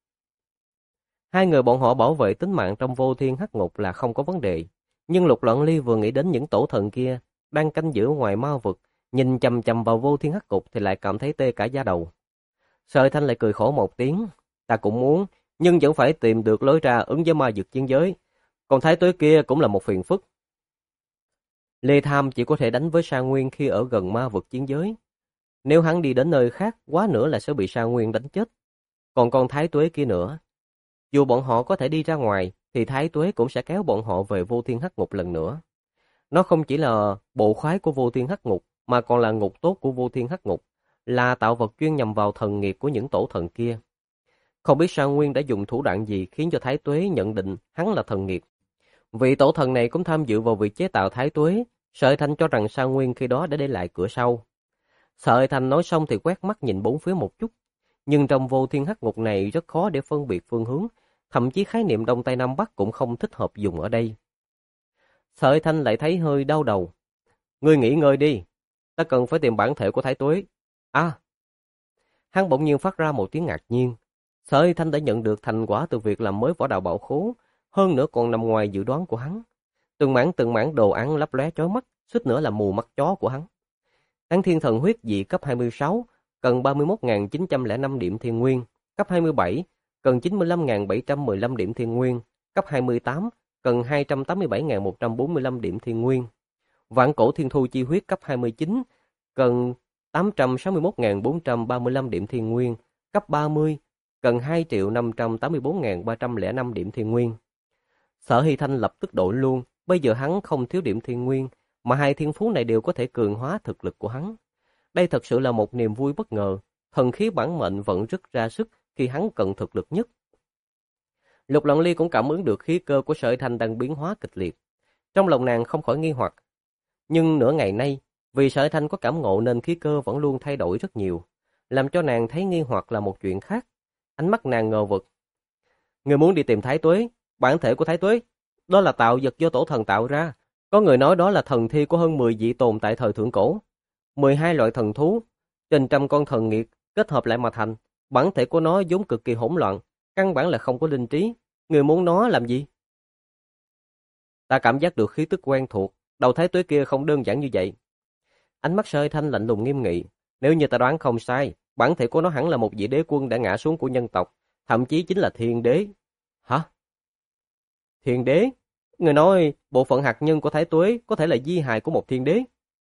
Hai người bọn họ bảo vệ tính mạng trong Vô Thiên Hắc Ngục là không có vấn đề. Nhưng Lục Loạn Ly vừa nghĩ đến những tổ thần kia đang canh giữ ngoài ma vực, nhìn chằm chằm vào Vô Thiên Hắc Ngục thì lại cảm thấy tê cả da đầu. Sở Hy Thanh lại cười khổ một tiếng. Ta cũng muốn, nhưng vẫn phải tìm được lối ra ứng với ma vực chiến giới. Còn thái tuế kia cũng là một phiền phức. Lê Tham chỉ có thể đánh với Sa Nguyên khi ở gần ma vực chiến giới. Nếu hắn đi đến nơi khác, quá nữa là sẽ bị Sa Nguyên đánh chết. Còn con Thái Tuế kia nữa, dù bọn họ có thể đi ra ngoài, thì Thái Tuế cũng sẽ kéo bọn họ về Vô Thiên Hắc Ngục lần nữa. Nó không chỉ là bộ khoái của Vô Thiên Hắc Ngục, mà còn là ngục tốt của Vô Thiên Hắc Ngục, là tạo vật chuyên nhằm vào thần nghiệp của những tổ thần kia. Không biết Sa Nguyên đã dùng thủ đoạn gì khiến cho Thái Tuế nhận định hắn là thần nghiệp. Vị tổ thần này cũng tham dự vào việc chế tạo Thái Tuế. Sợi Thanh cho rằng Sa Nguyên khi đó đã để lại cửa sau. Sợi Thanh nói xong thì quét mắt nhìn bốn phía một chút. Nhưng trong Vô Thiên Hắc Ngục này rất khó để phân biệt phương hướng, thậm chí khái niệm Đông Tây Nam Bắc cũng không thích hợp dùng ở đây. Sợi Thanh lại thấy hơi đau đầu. Ngươi nghỉ ngơi đi, ta cần phải tìm bản thể của Thái Tuế. À! Hắn bỗng nhiên phát ra một tiếng ngạc nhiên. Sợi Thanh đã nhận được thành quả từ việc làm mới võ đạo bảo khố, hơn nữa còn nằm ngoài dự đoán của hắn. Từng mảng đồ án lấp lóe chói mắt, suýt nữa là mù mắt chó của hắn. Tán Thiên Thần Huyết dị cấp 26, cần 31.905 điểm thiên nguyên, cấp 27, cần 95.715 điểm thiên nguyên, cấp 28, cần 287.145 điểm thiên nguyên. Vạn Cổ Thiên Thu Chi Huyết cấp 29, cần 861.435 điểm thiên nguyên, cấp 30, cần 2.584.305 điểm thiên nguyên. Sở Hy Thanh lập tức đổi luôn, bây giờ hắn không thiếu điểm thiên nguyên, mà hai thiên phú này đều có thể cường hóa thực lực của hắn. Đây thật sự là một niềm vui bất ngờ, thần khí bản mệnh vẫn rất ra sức khi hắn cần thực lực nhất. Lục Lận Ly cũng cảm ứng được khí cơ của Sở Hy Thanh đang biến hóa kịch liệt. Trong lòng nàng không khỏi nghi hoặc. Nhưng nửa ngày nay, vì Sở Hy Thanh có cảm ngộ nên khí cơ vẫn luôn thay đổi rất nhiều, làm cho nàng thấy nghi hoặc là một chuyện khác. Ánh mắt nàng ngờ vực. Người muốn đi tìm Thái Tuế, bản thể của Thái Tuế, đó là tạo vật do tổ thần tạo ra. Có người nói đó là thần thi của hơn 10 vị tồn tại thời thượng cổ. 12 loại thần thú, trên trăm con thần nghiệt kết hợp lại mà thành. Bản thể của nó vốn cực kỳ hỗn loạn, căn bản là không có linh trí. Người muốn nó làm gì? Ta cảm giác được khí tức quen thuộc, đầu Thái Tuế kia không đơn giản như vậy. Ánh mắt Sở Hy Thanh lạnh lùng nghiêm nghị. Nếu như ta đoán không sai, bản thể của nó hẳn là một vị đế quân đã ngã xuống của nhân tộc, thậm chí chính là thiên đế. Hả? Thiên đế? Người nói bộ phận hạt nhân của Thái Tuế có thể là di hài của một thiên đế.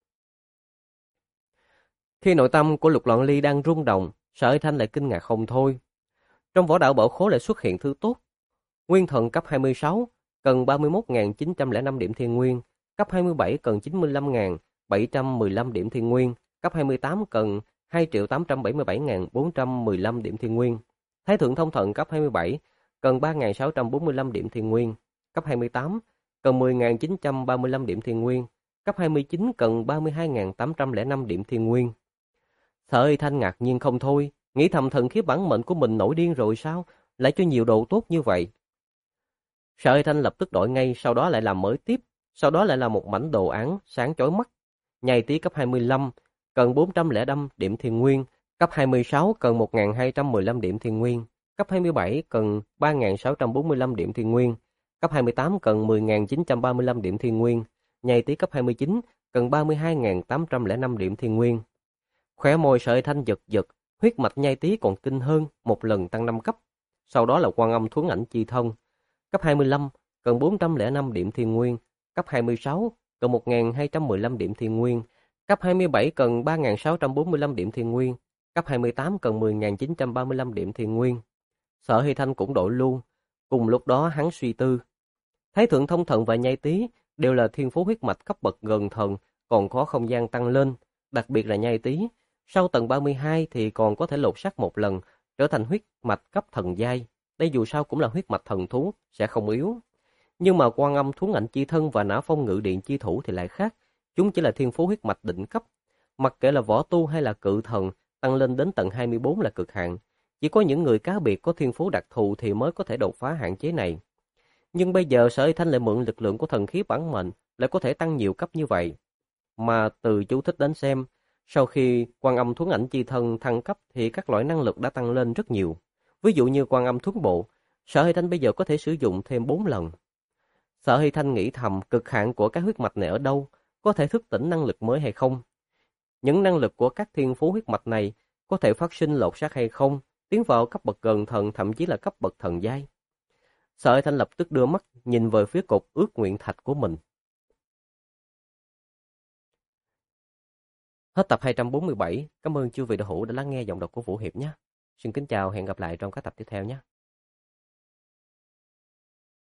Khi nội tâm của Lục Loạn Ly đang rung động, Sở Hy Thanh lại kinh ngạc không thôi. Trong võ đạo bảo khố lại xuất hiện thứ tốt. Nguyên thần cấp 26, cần 31.905 điểm thiên nguyên, cấp 27 cần 95.715 điểm thiên nguyên, cấp 28 cần 2.877.415 điểm thiên nguyên. Thái thượng thông thần cấp 27, cần 3.645 điểm thiên nguyên, cấp 28, cần 10.935 điểm thiên nguyên, cấp 29 cần 32.805 điểm thiên nguyên. Sở Hy Thanh ngạc nhiên không thôi, nghĩ thầm thần khí bản mệnh của mình nổi điên rồi sao, lại cho nhiều đồ tốt như vậy. Sở Hy Thanh lập tức đổi ngay, sau đó lại làm mới tiếp, sau đó lại là một mảnh đồ án sáng chói mắt. Nhai tí cấp 25, cần 405 điểm thiên nguyên, cấp 26 cần 1.215 điểm thiên nguyên, cấp 27 cần 3.645 điểm thiên nguyên, cấp 28 cần 10.935 điểm thiên nguyên, nhai tí cấp 29 cần 32.805 điểm thiên nguyên. Khóe môi Sở Hy Thanh giật giật, huyết mạch nhai tí còn kinh hơn, một lần tăng 5 cấp. Sau đó là Quan Âm Thuấn Ảnh Chi Thân. Cấp 25 cần 405 điểm thiên nguyên, cấp 26 cần 1.215 điểm thiên nguyên, cấp 27 cần 3.645 điểm thiên nguyên, cấp 28 cần 10.935 điểm thiên nguyên. Sở Hy Thanh cũng đổi luôn. Cùng lúc đó hắn suy tư. Thái thượng thông thần và nhai tí đều là thiên phú huyết mạch cấp bậc gần thần, còn có không gian tăng lên, đặc biệt là nhai tí. Sau tầng 32 thì còn có thể lột xác một lần, trở thành huyết mạch cấp thần giai. Đây dù sao cũng là huyết mạch thần thú, sẽ không yếu. Nhưng mà Quan Âm Thuấn Ảnh Chi Thân và Nã Phong Ngự Điện Chi Thủ thì lại khác. Chúng chỉ là thiên phú huyết mạch đỉnh cấp. Mặc kệ là võ tu hay là cự thần, tăng lên đến tầng 24 là cực hạn. Chỉ có những người cá biệt có thiên phú đặc thù thì mới có thể đột phá hạn chế này. Nhưng bây giờ Sở Hy Thanh lại mượn lực lượng của thần khí bản mệnh, lại có thể tăng nhiều cấp như vậy. Mà từ chú thích đến xem, sau khi Quan Âm Thuấn Ảnh Chi Thân thăng cấp thì các loại năng lực đã tăng lên rất nhiều. Ví dụ như Quan Âm Thuấn Bộ, Sở Hy Thanh bây giờ có thể sử dụng thêm 4 lần. Sở Hy Thanh nghĩ thầm cực hạn của cái huyết mạch này ở đâu, có thể thức tỉnh năng lực mới hay không. Những năng lực của các thiên phú huyết mạch này có thể phát sinh lột xác hay không, tiến vào cấp bậc gần thần thậm chí là cấp bậc thần giai. Sở Hy Thanh lập tức đưa mắt nhìn về phía cột ước nguyện thạch của mình. Hết tập 247. Cảm ơn chư vị đạo hữu đã lắng nghe giọng đọc của Vũ Hiệp nhé. Xin kính chào, hẹn gặp lại trong các tập tiếp theo nhé.